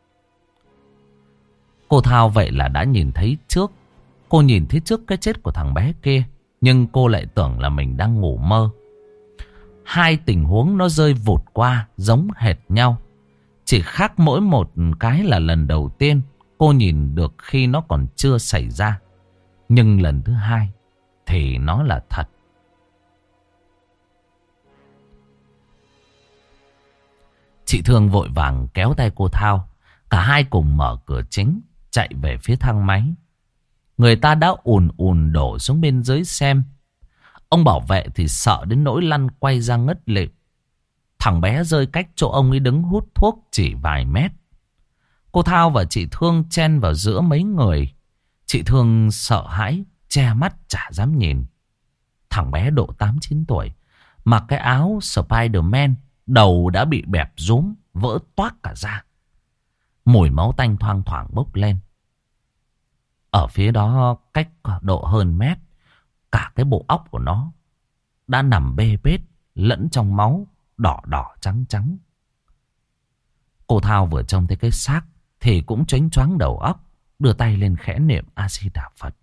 Cô Thao vậy là đã nhìn thấy trước. Cô nhìn thấy trước cái chết của thằng bé kia. Nhưng cô lại tưởng là mình đang ngủ mơ. Hai tình huống nó rơi vụt qua giống hệt nhau. Chỉ khác mỗi một cái là lần đầu tiên cô nhìn được khi nó còn chưa xảy ra. Nhưng lần thứ hai thì nó là thật. Chị Thương vội vàng kéo tay cô Thao. Cả hai cùng mở cửa chính, chạy về phía thang máy. Người ta đã ùn ùn đổ xuống bên dưới xem. Ông bảo vệ thì sợ đến nỗi lăn quay ra ngất lịm. Thằng bé rơi cách chỗ ông ấy đứng hút thuốc chỉ vài mét. Cô Thao và chị Thương chen vào giữa mấy người. Chị Thương sợ hãi, che mắt chả dám nhìn. Thằng bé độ 8-9 tuổi, mặc cái áo Spider-Man, đầu đã bị bẹp rúm, vỡ toác cả ra. Mùi máu tanh thoang thoảng bốc lên. Ở phía đó cách độ hơn mét, cả cái bộ óc của nó đã nằm bê bết lẫn trong máu đỏ đỏ trắng trắng. Cô Thao vừa trông thấy cái xác thì cũng choáng choáng đầu óc, đưa tay lên khẽ niệm A Di Đà Phật.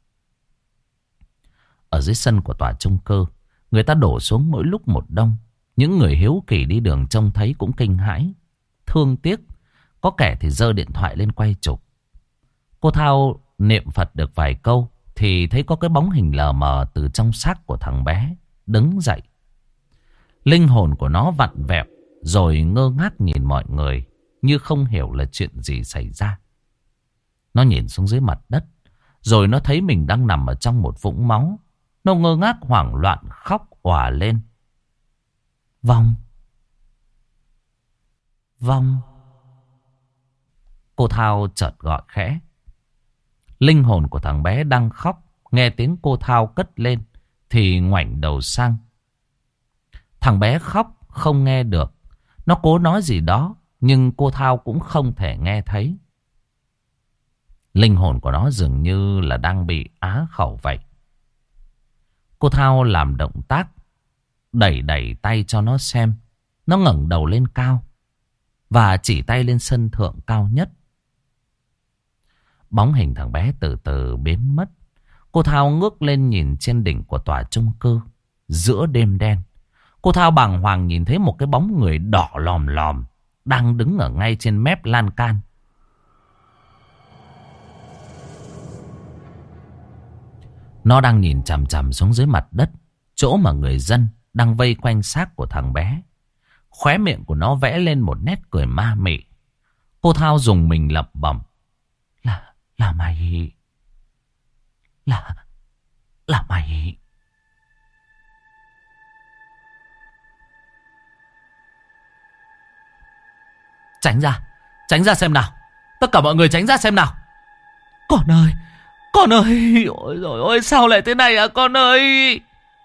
Ở dưới sân của tòa chung cư, người ta đổ xuống mỗi lúc một đông. Những người hiếu kỳ đi đường trông thấy cũng kinh hãi, thương tiếc. Có kẻ thì giơ điện thoại lên quay chụp. Cô Thao niệm Phật được vài câu thì thấy có cái bóng hình lờ mờ từ trong xác của thằng bé đứng dậy. Linh hồn của nó vặn vẹo rồi ngơ ngác nhìn mọi người như không hiểu là chuyện gì xảy ra. Nó nhìn xuống dưới mặt đất, rồi nó thấy mình đang nằm ở trong một vũng máu. Nó ngơ ngác hoảng loạn khóc òa lên. Vong! Vong! Cô Thao chợt gọi khẽ. Linh hồn của thằng bé đang khóc, nghe tiếng cô Thao cất lên thì ngoảnh đầu sang. Thằng bé khóc không nghe được. Nó cố nói gì đó, nhưng cô Thao cũng không thể nghe thấy. Linh hồn của nó dường như là đang bị á khẩu vậy. Cô Thao làm động tác đẩy đẩy tay cho nó xem. Nó ngẩng đầu lên cao và chỉ tay lên sân thượng cao nhất. Bóng hình thằng bé từ từ biến mất. Cô Thao ngước lên nhìn trên đỉnh của tòa chung cư. giữa đêm đen. Cô Thao bàng hoàng nhìn thấy một cái bóng người đỏ lòm lòm đang đứng ở ngay trên mép lan can. Nó đang nhìn chằm chằm xuống dưới mặt đất, chỗ mà người dân đang vây quanh xác của thằng bé. Khóe miệng của nó vẽ lên một nét cười ma mị. Cô Thao dùng mình lẩm bẩm. Là mày... Là mày... Tránh ra xem nào. Tất cả mọi người tránh ra xem nào. Con ơi, ôi dồi ôi, sao lại thế này à con ơi.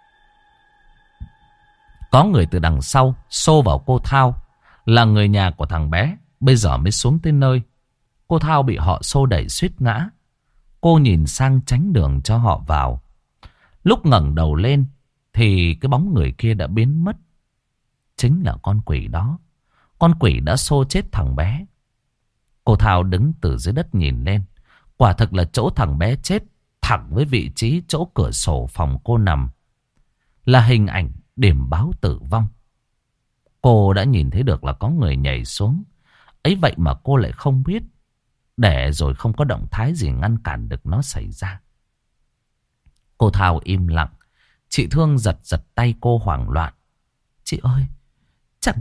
Có người từ đằng sau xô vào cô Thao, là người nhà của thằng bé, bây giờ mới xuống tới nơi. Cô Thao bị họ xô đẩy suýt ngã. Cô nhìn sang tránh đường cho họ vào. Lúc ngẩng đầu lên thì cái bóng người kia đã biến mất. Chính là con quỷ đó. Con quỷ đã xô chết thằng bé. Cô Thao đứng từ dưới đất nhìn lên. Quả thực là chỗ thằng bé chết, thẳng với vị trí chỗ cửa sổ phòng cô nằm, là hình ảnh điểm báo tử vong. Cô đã nhìn thấy được là có người nhảy xuống. Ấy vậy mà cô lại không biết, để rồi không có động thái gì ngăn cản được nó xảy ra. Cô Thao im lặng. Chị Thương giật tay cô hoảng loạn. Chị ơi, chẳng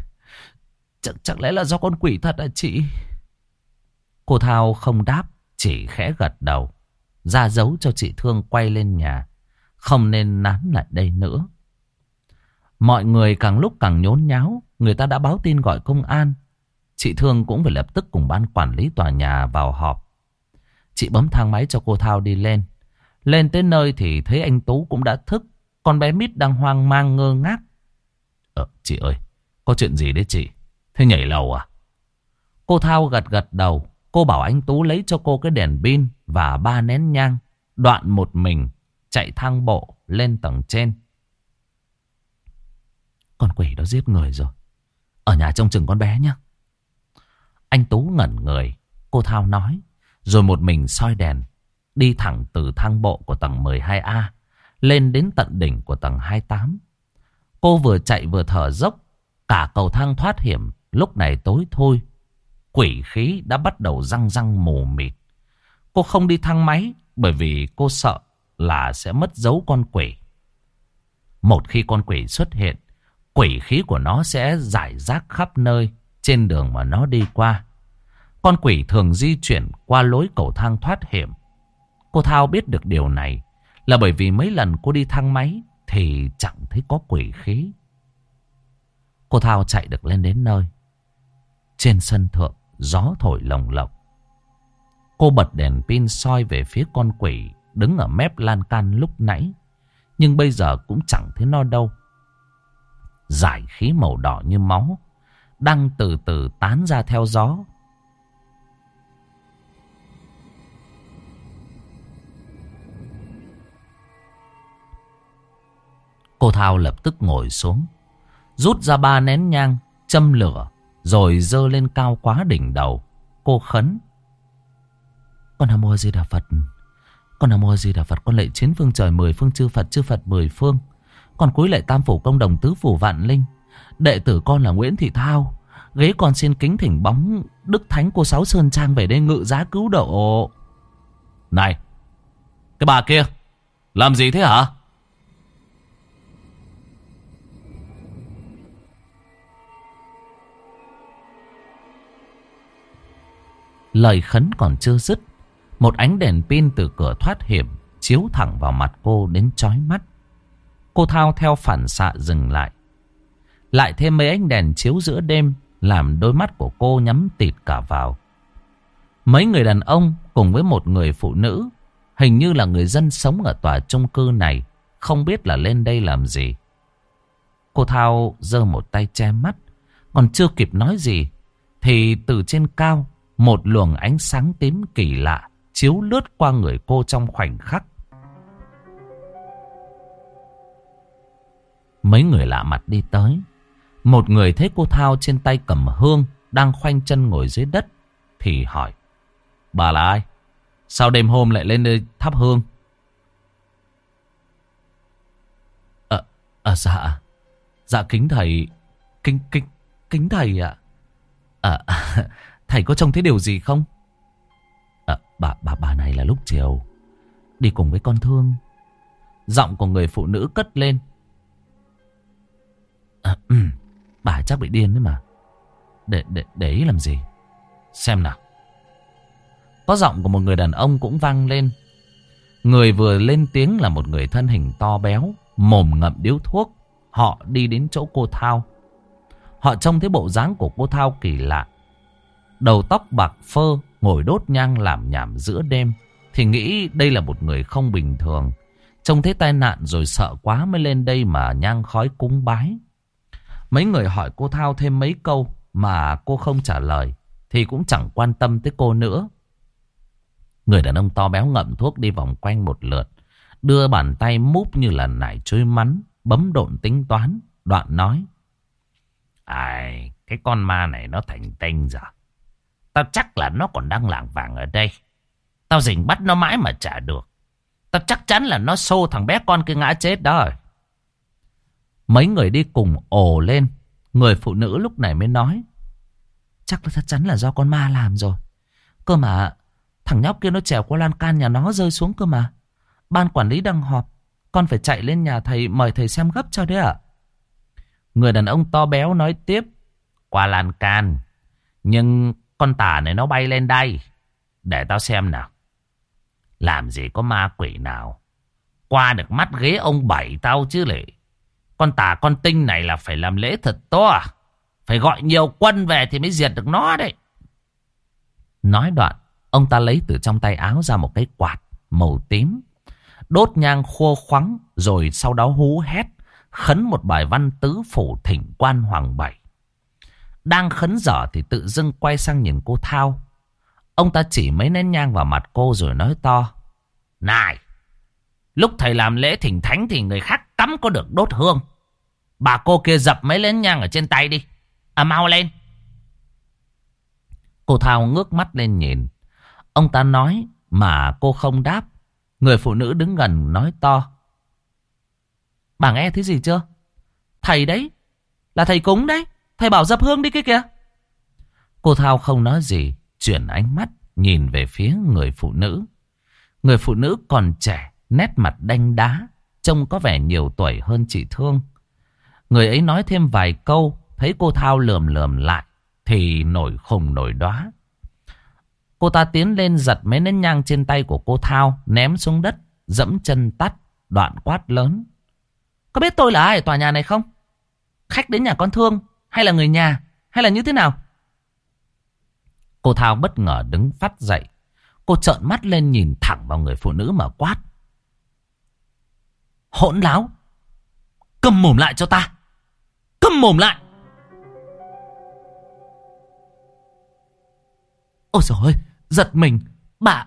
lẽ là do con quỷ thật à chị? Cô Thao không đáp, chỉ khẽ gật đầu, ra dấu cho chị Thương quay lên nhà, không nên nán lại đây nữa. Mọi người càng lúc càng nhốn nháo. Người ta đã báo tin gọi công an. Chị Thương cũng phải lập tức cùng ban quản lý tòa nhà vào họp. Chị bấm thang máy cho cô Thao đi lên. Lên tới nơi thì thấy anh Tú cũng đã thức. Con bé Mít đang hoang mang ngơ ngác. Chị ơi, có chuyện gì đấy chị? Thế nhảy lầu à? Cô Thao gật đầu. Cô bảo anh Tú lấy cho cô cái đèn pin và 3 nén nhang. Đoạn một mình chạy thang bộ lên tầng trên. Con quỷ đó giết người rồi. Ở nhà trông chừng con bé nhé. Anh Tú ngẩn người. Cô Thao nói. Rồi một mình soi đèn, đi thẳng từ thang bộ của tầng 12A lên đến tận đỉnh của tầng 28. Cô vừa chạy vừa thở dốc. Cả cầu thang thoát hiểm lúc này tối thui. Quỷ khí đã bắt đầu răng răng mù mịt. Cô không đi thang máy bởi vì cô sợ là sẽ mất dấu con quỷ. Một khi con quỷ xuất hiện, quỷ khí của nó sẽ rải rác khắp nơi trên đường mà nó đi qua. Con quỷ thường di chuyển qua lối cầu thang thoát hiểm. Cô Thao biết được điều này là bởi vì mấy lần cô đi thang máy thì chẳng thấy có quỷ khí. Cô Thao chạy được lên đến nơi. Trên sân thượng gió thổi lồng lộng. Cô bật đèn pin soi về phía con quỷ đứng ở mép lan can lúc nãy. Nhưng bây giờ cũng chẳng thấy nó đâu. Dải khí màu đỏ như máu đang từ từ tán ra theo gió. Cô Thao lập tức ngồi xuống, rút ra 3 nén nhang, châm lửa, rồi giơ lên cao quá đỉnh đầu. Cô khấn. Con Nam Mô A Di Đà Phật. Con Nam Mô A Di Đà Phật. Con lạy 9 phương trời 10 phương chư Phật 10 phương. Con cúi lạy tam phủ công đồng tứ phủ vạn linh. Đệ tử con là Nguyễn Thị Thao. Ghế con xin kính thỉnh bóng Đức Thánh cô Sáu Sơn Trang về đây ngự giá cứu độ. Này, cái bà kia làm gì thế hả? Lời khấn còn chưa dứt, một ánh đèn pin từ cửa thoát hiểm chiếu thẳng vào mặt cô đến chói mắt. Cô Thao theo phản xạ dừng lại. Lại thêm mấy ánh đèn chiếu giữa đêm làm đôi mắt của cô nhắm tịt cả vào. Mấy người đàn ông cùng với một người phụ nữ, hình như là người dân sống ở tòa chung cư này, không biết là lên đây làm gì. Cô Thao giơ một tay che mắt, còn chưa kịp nói gì thì từ trên cao một luồng ánh sáng tím kỳ lạ chiếu lướt qua người cô trong khoảnh khắc. Mấy người lạ mặt đi tới. Một người thấy cô Thao trên tay cầm hương, đang khoanh chân ngồi dưới đất, thì hỏi: Bà là ai? Sao đêm hôm lại lên đây thắp hương? Dạ. Dạ kính thầy. Kính thầy ạ. Thầy có trông thấy điều gì không? Bà này là lúc chiều đi cùng với con Thương. Giọng của người phụ nữ cất lên. Bà chắc bị điên đấy mà. Để ý làm gì? Xem nào. Có giọng của một người đàn ông cũng vang lên. Người vừa lên tiếng là một người thân hình to béo, mồm ngậm điếu thuốc. Họ đi đến chỗ cô Thao. Họ trông thấy bộ dáng của cô Thao kỳ lạ. Đầu tóc bạc phơ, ngồi đốt nhang làm nhảm giữa đêm, thì nghĩ đây là một người không bình thường. Trông thấy tai nạn rồi sợ quá mới lên đây mà nhang khói cúng bái. Mấy người hỏi cô Thao thêm mấy câu mà cô không trả lời, thì cũng chẳng quan tâm tới cô nữa. Người đàn ông to béo ngậm thuốc đi vòng quanh một lượt, đưa bàn tay múp như là nải trôi mắn, bấm độn tính toán. Đoạn nói: Ai, cái con ma này nó thành tinh rồi. Tao chắc là nó còn đang lảng vảng ở đây. Tao rình bắt nó mãi mà chả được. Tao chắc chắn là nó xô thằng bé con kia ngã chết đó rồi. Mấy người đi cùng ồ lên. Người phụ nữ lúc này mới nói: Chắc là chắc chắn là do con ma làm rồi. Cơ mà thằng nhóc kia nó trèo qua lan can nhà nó rơi xuống cơ mà. Ban quản lý đang họp, con phải chạy lên nhà thầy mời thầy xem gấp cho đấy ạ. Người đàn ông to béo nói tiếp: Qua lan can, nhưng con tà này nó bay lên đây. Để tao xem nào. Làm gì có ma quỷ nào qua được mắt ghế ông Bảy tao chứ lệ. Con tà con tinh này là phải làm lễ thật to. Phải gọi nhiều quân về thì mới diệt được nó đấy. Nói đoạn, ông ta lấy từ trong tay áo ra một cái quạt màu tím, đốt nhang khô khoắng, rồi sau đó hú hét khấn một bài văn tứ phủ thỉnh quan Hoàng Bảy. Đang khấn dở thì tự dưng quay sang nhìn cô Thao. Ông ta chỉ mấy nén nhang vào mặt cô rồi nói to: Này, lúc thầy làm lễ thỉnh thánh thì người khác cắm có được đốt hương. Bà cô kia dập mấy nén nhang ở trên tay đi. Mau lên. Cô Thao ngước mắt lên nhìn. Ông ta nói mà cô không đáp. Người phụ nữ đứng gần nói to: Bà nghe thấy gì chưa? Thầy đấy, là thầy cúng đấy. Thầy bảo dập hương đi kia kìa. Cô Thao không nói gì, chuyển ánh mắt nhìn về phía người phụ nữ. Người phụ nữ còn trẻ, nét mặt đanh đá, trông có vẻ nhiều tuổi hơn chị Thương. Người ấy nói thêm vài câu, thấy cô Thao lườm lườm lại thì nổi khùng nổi đóa. Cô ta tiến lên giật mấy nén nhang trên tay của cô Thao, ném xuống đất, dẫm chân tắt, đoạn quát lớn: Có biết tôi là ai ở tòa nhà này không? Khách đến nhà con Thương, hay là người nhà, hay là như thế nào? Cô Thao bất ngờ đứng phắt dậy. Cô trợn mắt lên nhìn thẳng vào người phụ nữ mà quát: Hỗn láo! Câm mồm lại cho ta! Câm mồm lại! Ôi trời ơi, giật mình. Bà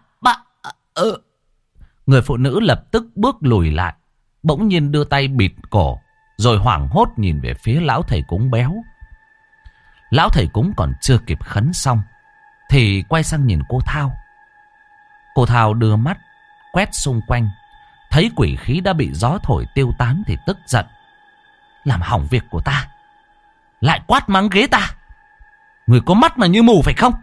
Người phụ nữ lập tức bước lùi lại, bỗng nhiên đưa tay bịt cổ, rồi hoảng hốt nhìn về phía lão thầy cúng béo. Lão thầy cúng còn chưa kịp khấn xong thì quay sang nhìn cô Thao. Cô Thao đưa mắt quét xung quanh, thấy quỷ khí đã bị gió thổi tiêu tán thì tức giận: Làm hỏng việc của ta, lại quát mắng ghế ta. Người có mắt mà như mù phải không?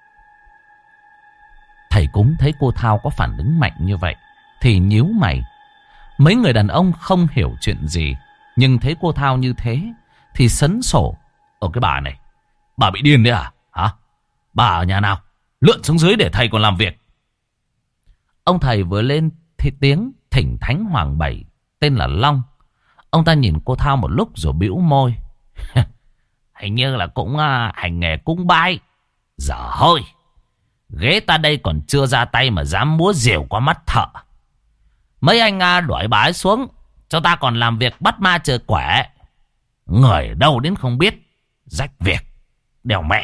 Thầy cúng thấy cô Thao có phản ứng mạnh như vậy thì nhíu mày. Mấy người đàn ông không hiểu chuyện gì, nhưng thấy cô Thao như thế thì sấn sổ: Ở cái bà này, bà bị điên đấy à? Hả? Bà ở nhà nào? Lượn xuống dưới để thầy còn làm việc. Ông thầy vừa lên thì tiếng thỉnh thánh Hoàng Bảy, tên là Long. Ông ta nhìn cô Thao một lúc rồi bĩu môi: Hình như là cũng hành nghề cúng bái. Dở hơi, ghế ta đây còn chưa ra tay mà dám múa rìu qua mắt thợ. Mấy anh đuổi bà ấy xuống, cho ta còn làm việc bắt ma chờ quẻ. Người ở đâu đến không biết, rách việc, đèo mẹ.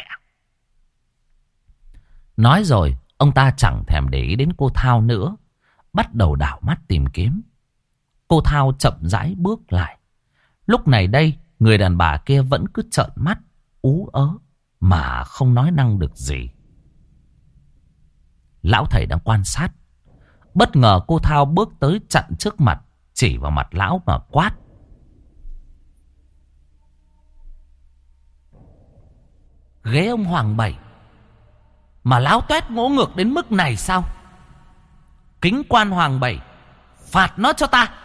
Nói rồi, ông ta chẳng thèm để ý đến cô Thao nữa, bắt đầu đảo mắt tìm kiếm. Cô Thao chậm rãi bước lại. Lúc này đây, người đàn bà kia vẫn cứ trợn mắt, ú ớ, mà không nói năng được gì. Lão thầy đang quan sát. Bất ngờ cô Thao bước tới chặn trước mặt, chỉ vào mặt lão mà quát: ghế ông Hoàng Bảy mà láo toét ngỗ ngược đến mức này sao? Kính quan Hoàng Bảy, phạt nó cho ta.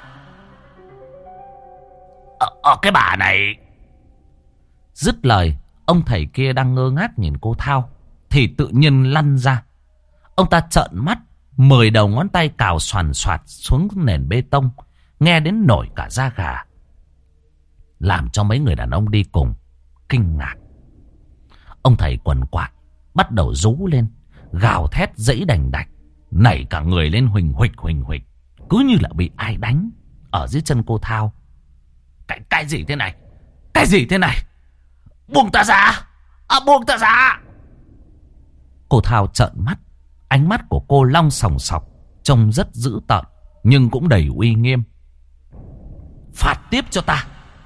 Cái bà này. Dứt lời, ông thầy kia đang ngơ ngác nhìn cô Thao thì tự nhiên lăn ra. Ông ta trợn mắt, 10 đầu ngón tay cào xoàn xoạt xuống nền bê tông, nghe đến nổi cả da gà, làm cho mấy người đàn ông đi cùng kinh ngạc. Ông thầy quằn quại bắt đầu rú lên, gào thét giãy đành đạch, nảy cả người lên huỳnh huỳnh, cứ như là bị ai đánh ở dưới chân cô Thao. Cái gì thế này? Cái gì thế này? Buông ta ra! Buông ta ra! Cô Thao trợn mắt, ánh mắt của cô long sòng sọc, trông rất dữ tợn nhưng cũng đầy uy nghiêm. Phạt tiếp cho ta!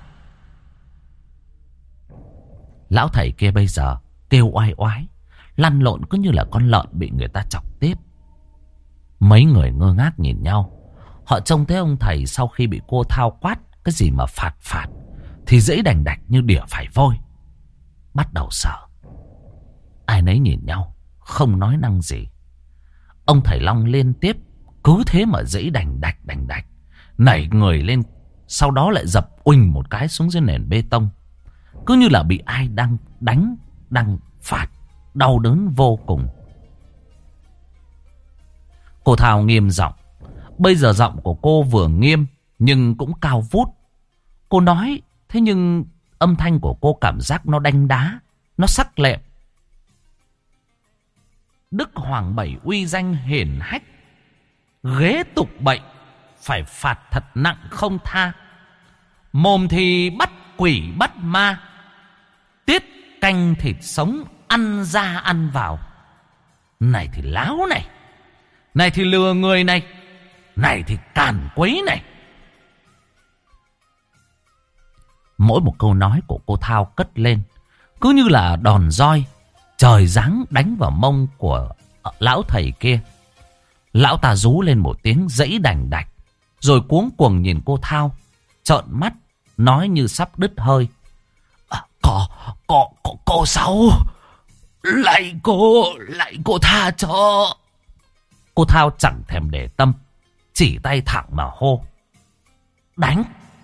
Lão thầy kia bây giờ kêu oai oái, lăn lộn cứ như là con lợn bị người ta chọc tiếp. Mấy người ngơ ngác nhìn nhau. Họ trông thấy ông thầy sau khi bị cô Thao quát cái gì mà phạt thì giãy đành đạch như đỉa phải vôi, bắt đầu sợ. Ai nấy nhìn nhau, không nói năng gì. Ông thầy Long liên tiếp cứ thế mà giãy đành đạch, nảy người lên, sau đó lại dập uỳnh một cái xuống dưới nền bê tông, cứ như là bị ai đang đánh, đang phạt, đau đớn vô cùng. Cô Thao nghiêm giọng. Bây giờ giọng của cô vừa nghiêm nhưng cũng cao vút. Cô nói thế nhưng âm thanh của cô cảm giác nó đanh đá, nó sắc lẹm. Đức Hoàng Bảy uy danh hiển hách, ghế tục bậy, phải phạt thật nặng không tha. Mồm thì bắt quỷ bắt ma, tiết canh thịt sống ăn ra ăn vào. Này thì láo này, này thì lừa người này, này thì càn quấy này. Mỗi một câu nói của cô Thao cất lên cứ như là đòn roi trời giáng đánh vào mông của lão thầy kia. Lão ta rú lên một tiếng giãy đành đạch, rồi cuống cuồng nhìn cô Thao, trợn mắt nói như sắp đứt hơi. Cô Sáu, lại cô tha cho. Cô Thao chẳng thèm để tâm, chỉ tay thẳng mà hô. Đánh!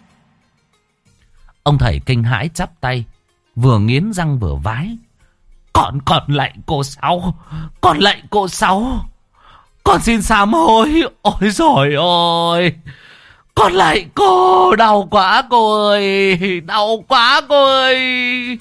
Ông thầy kinh hãi chắp tay, vừa nghiến răng vừa vái. Con lại cô Sáu, con lại cô Sáu, con xin sám hối. Ôi giời ơi, con lại cô, đau quá cô ơi, đau quá cô ơi.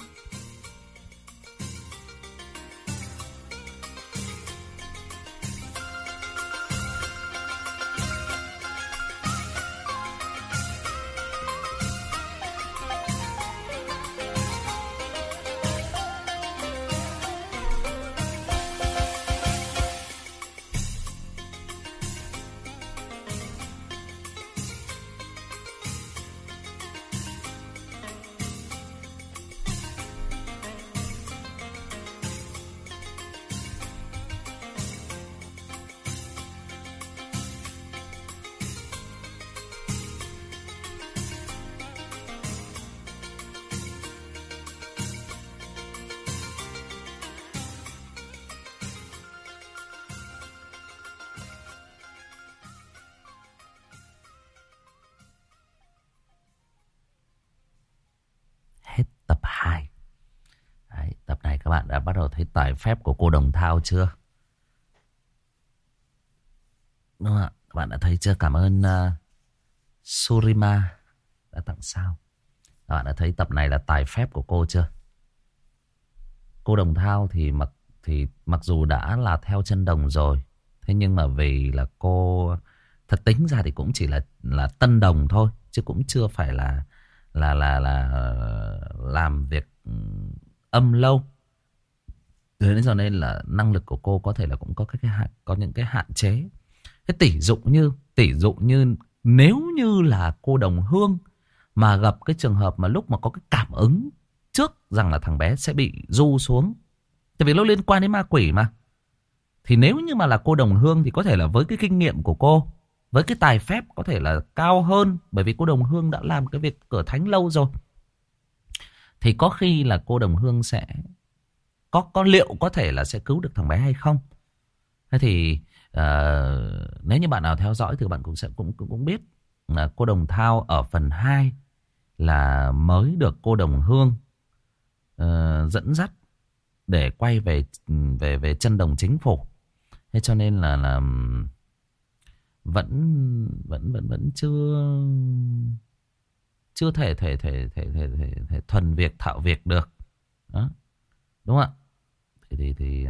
Hết tập 2. Đấy, tập này các bạn đã bắt đầu thấy tài phép của cô Đồng Thao chưa? Đúng không ạ? Các bạn đã thấy chưa? Cảm ơn Surima đã tặng sao. Các bạn đã thấy tập này là tài phép của cô chưa? Cô Đồng Thao thì mặc dù đã là theo chân đồng rồi, thế nhưng mà vì là cô thật tính ra thì cũng chỉ là tân đồng thôi, chứ cũng chưa phải là làm việc âm lâu. Thế nên cho nên là năng lực của cô có thể là cũng có những cái hạn chế. Thế tỷ dụ như nếu như là cô Đồng Hương mà gặp cái trường hợp mà lúc mà có cái cảm ứng trước rằng là thằng bé sẽ bị ru xuống, tại vì nó liên quan đến ma quỷ mà, thì nếu như mà là cô Đồng Hương thì có thể là với cái kinh nghiệm của cô, với cái tài phép có thể là cao hơn, bởi vì cô Đồng Hương đã làm cái việc cửa thánh lâu rồi, thì có khi là cô Đồng Hương sẽ có liệu có thể là sẽ cứu được thằng bé hay không. Thế thì nếu như bạn nào theo dõi thì bạn cũng biết là cô Đồng Thao ở phần 2 là mới được cô Đồng Hương dẫn dắt để quay về chân đồng chính phủ. Thế cho nên là vẫn chưa thể thuần việc thạo việc được. Đó. Đúng không ạ? Thì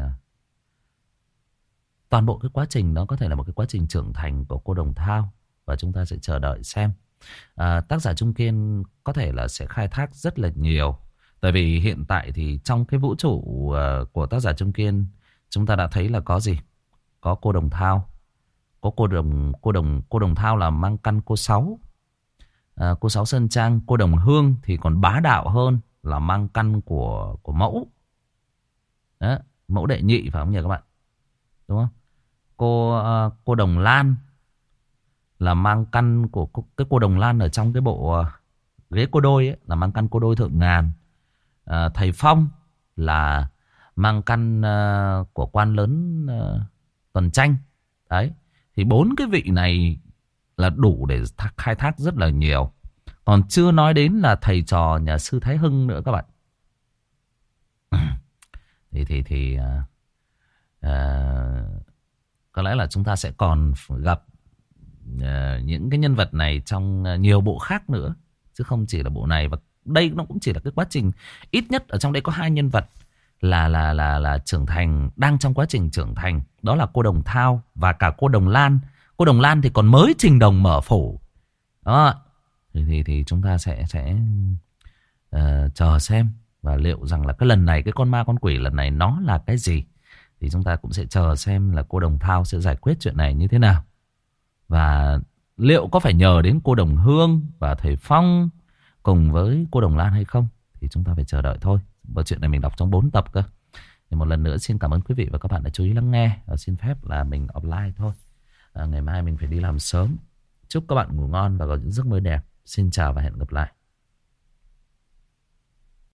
toàn bộ cái quá trình đó có thể là một cái quá trình trưởng thành của cô Đồng Thao, và chúng ta sẽ chờ đợi xem. Tác giả Trung Kiên có thể là sẽ khai thác rất là nhiều. Tại vì hiện tại thì trong cái vũ trụ của tác giả Trung Kiên, chúng ta đã thấy là có gì? Có cô Đồng Thao, có cô Đồng Thao là mang căn cô Sáu, cô Sáu Sơn Trang. Cô Đồng Hương thì còn bá đạo hơn, là mang căn của mẫu. Đó, mẫu đệ nhị phải không nhỉ các bạn? Đúng không? Cô Đồng Lan là mang căn của cái cô Đồng Lan ở trong cái bộ ghế cô đôi ấy, là mang căn cô đôi thượng ngàn. Thầy Phong là mang căn của quan lớn Tuần Tranh. Đấy. Thì 4 cái vị này là đủ để khai thác rất là nhiều. Còn chưa nói đến là thầy trò nhà sư Thái Hưng nữa các bạn. Thì có lẽ là chúng ta sẽ còn gặp những cái nhân vật này trong nhiều bộ khác nữa, chứ không chỉ là bộ này. Và đây nó cũng chỉ là cái quá trình, ít nhất ở trong đây có 2 nhân vật là trưởng thành, đang trong quá trình trưởng thành. Đó là cô Đồng Thao và cả cô Đồng Lan. Cô Đồng Lan thì còn mới trình đồng mở phủ. Đó. Thì chúng ta sẽ chờ xem. Và liệu rằng là cái lần này, cái con ma con quỷ lần này nó là cái gì, thì chúng ta cũng sẽ chờ xem là cô Đồng Thao sẽ giải quyết chuyện này như thế nào. Và liệu có phải nhờ đến cô Đồng Hương và thầy Phong cùng với cô Đồng Lan hay không, thì chúng ta phải chờ đợi thôi. Và chuyện này mình đọc trong 4 tập cơ. Thì một lần nữa xin cảm ơn quý vị và các bạn đã chú ý lắng nghe. Và xin phép là mình offline thôi. Ngày mai mình phải đi làm sớm. Chúc các bạn ngủ ngon và có những giấc mơ đẹp. Xin chào và hẹn gặp lại.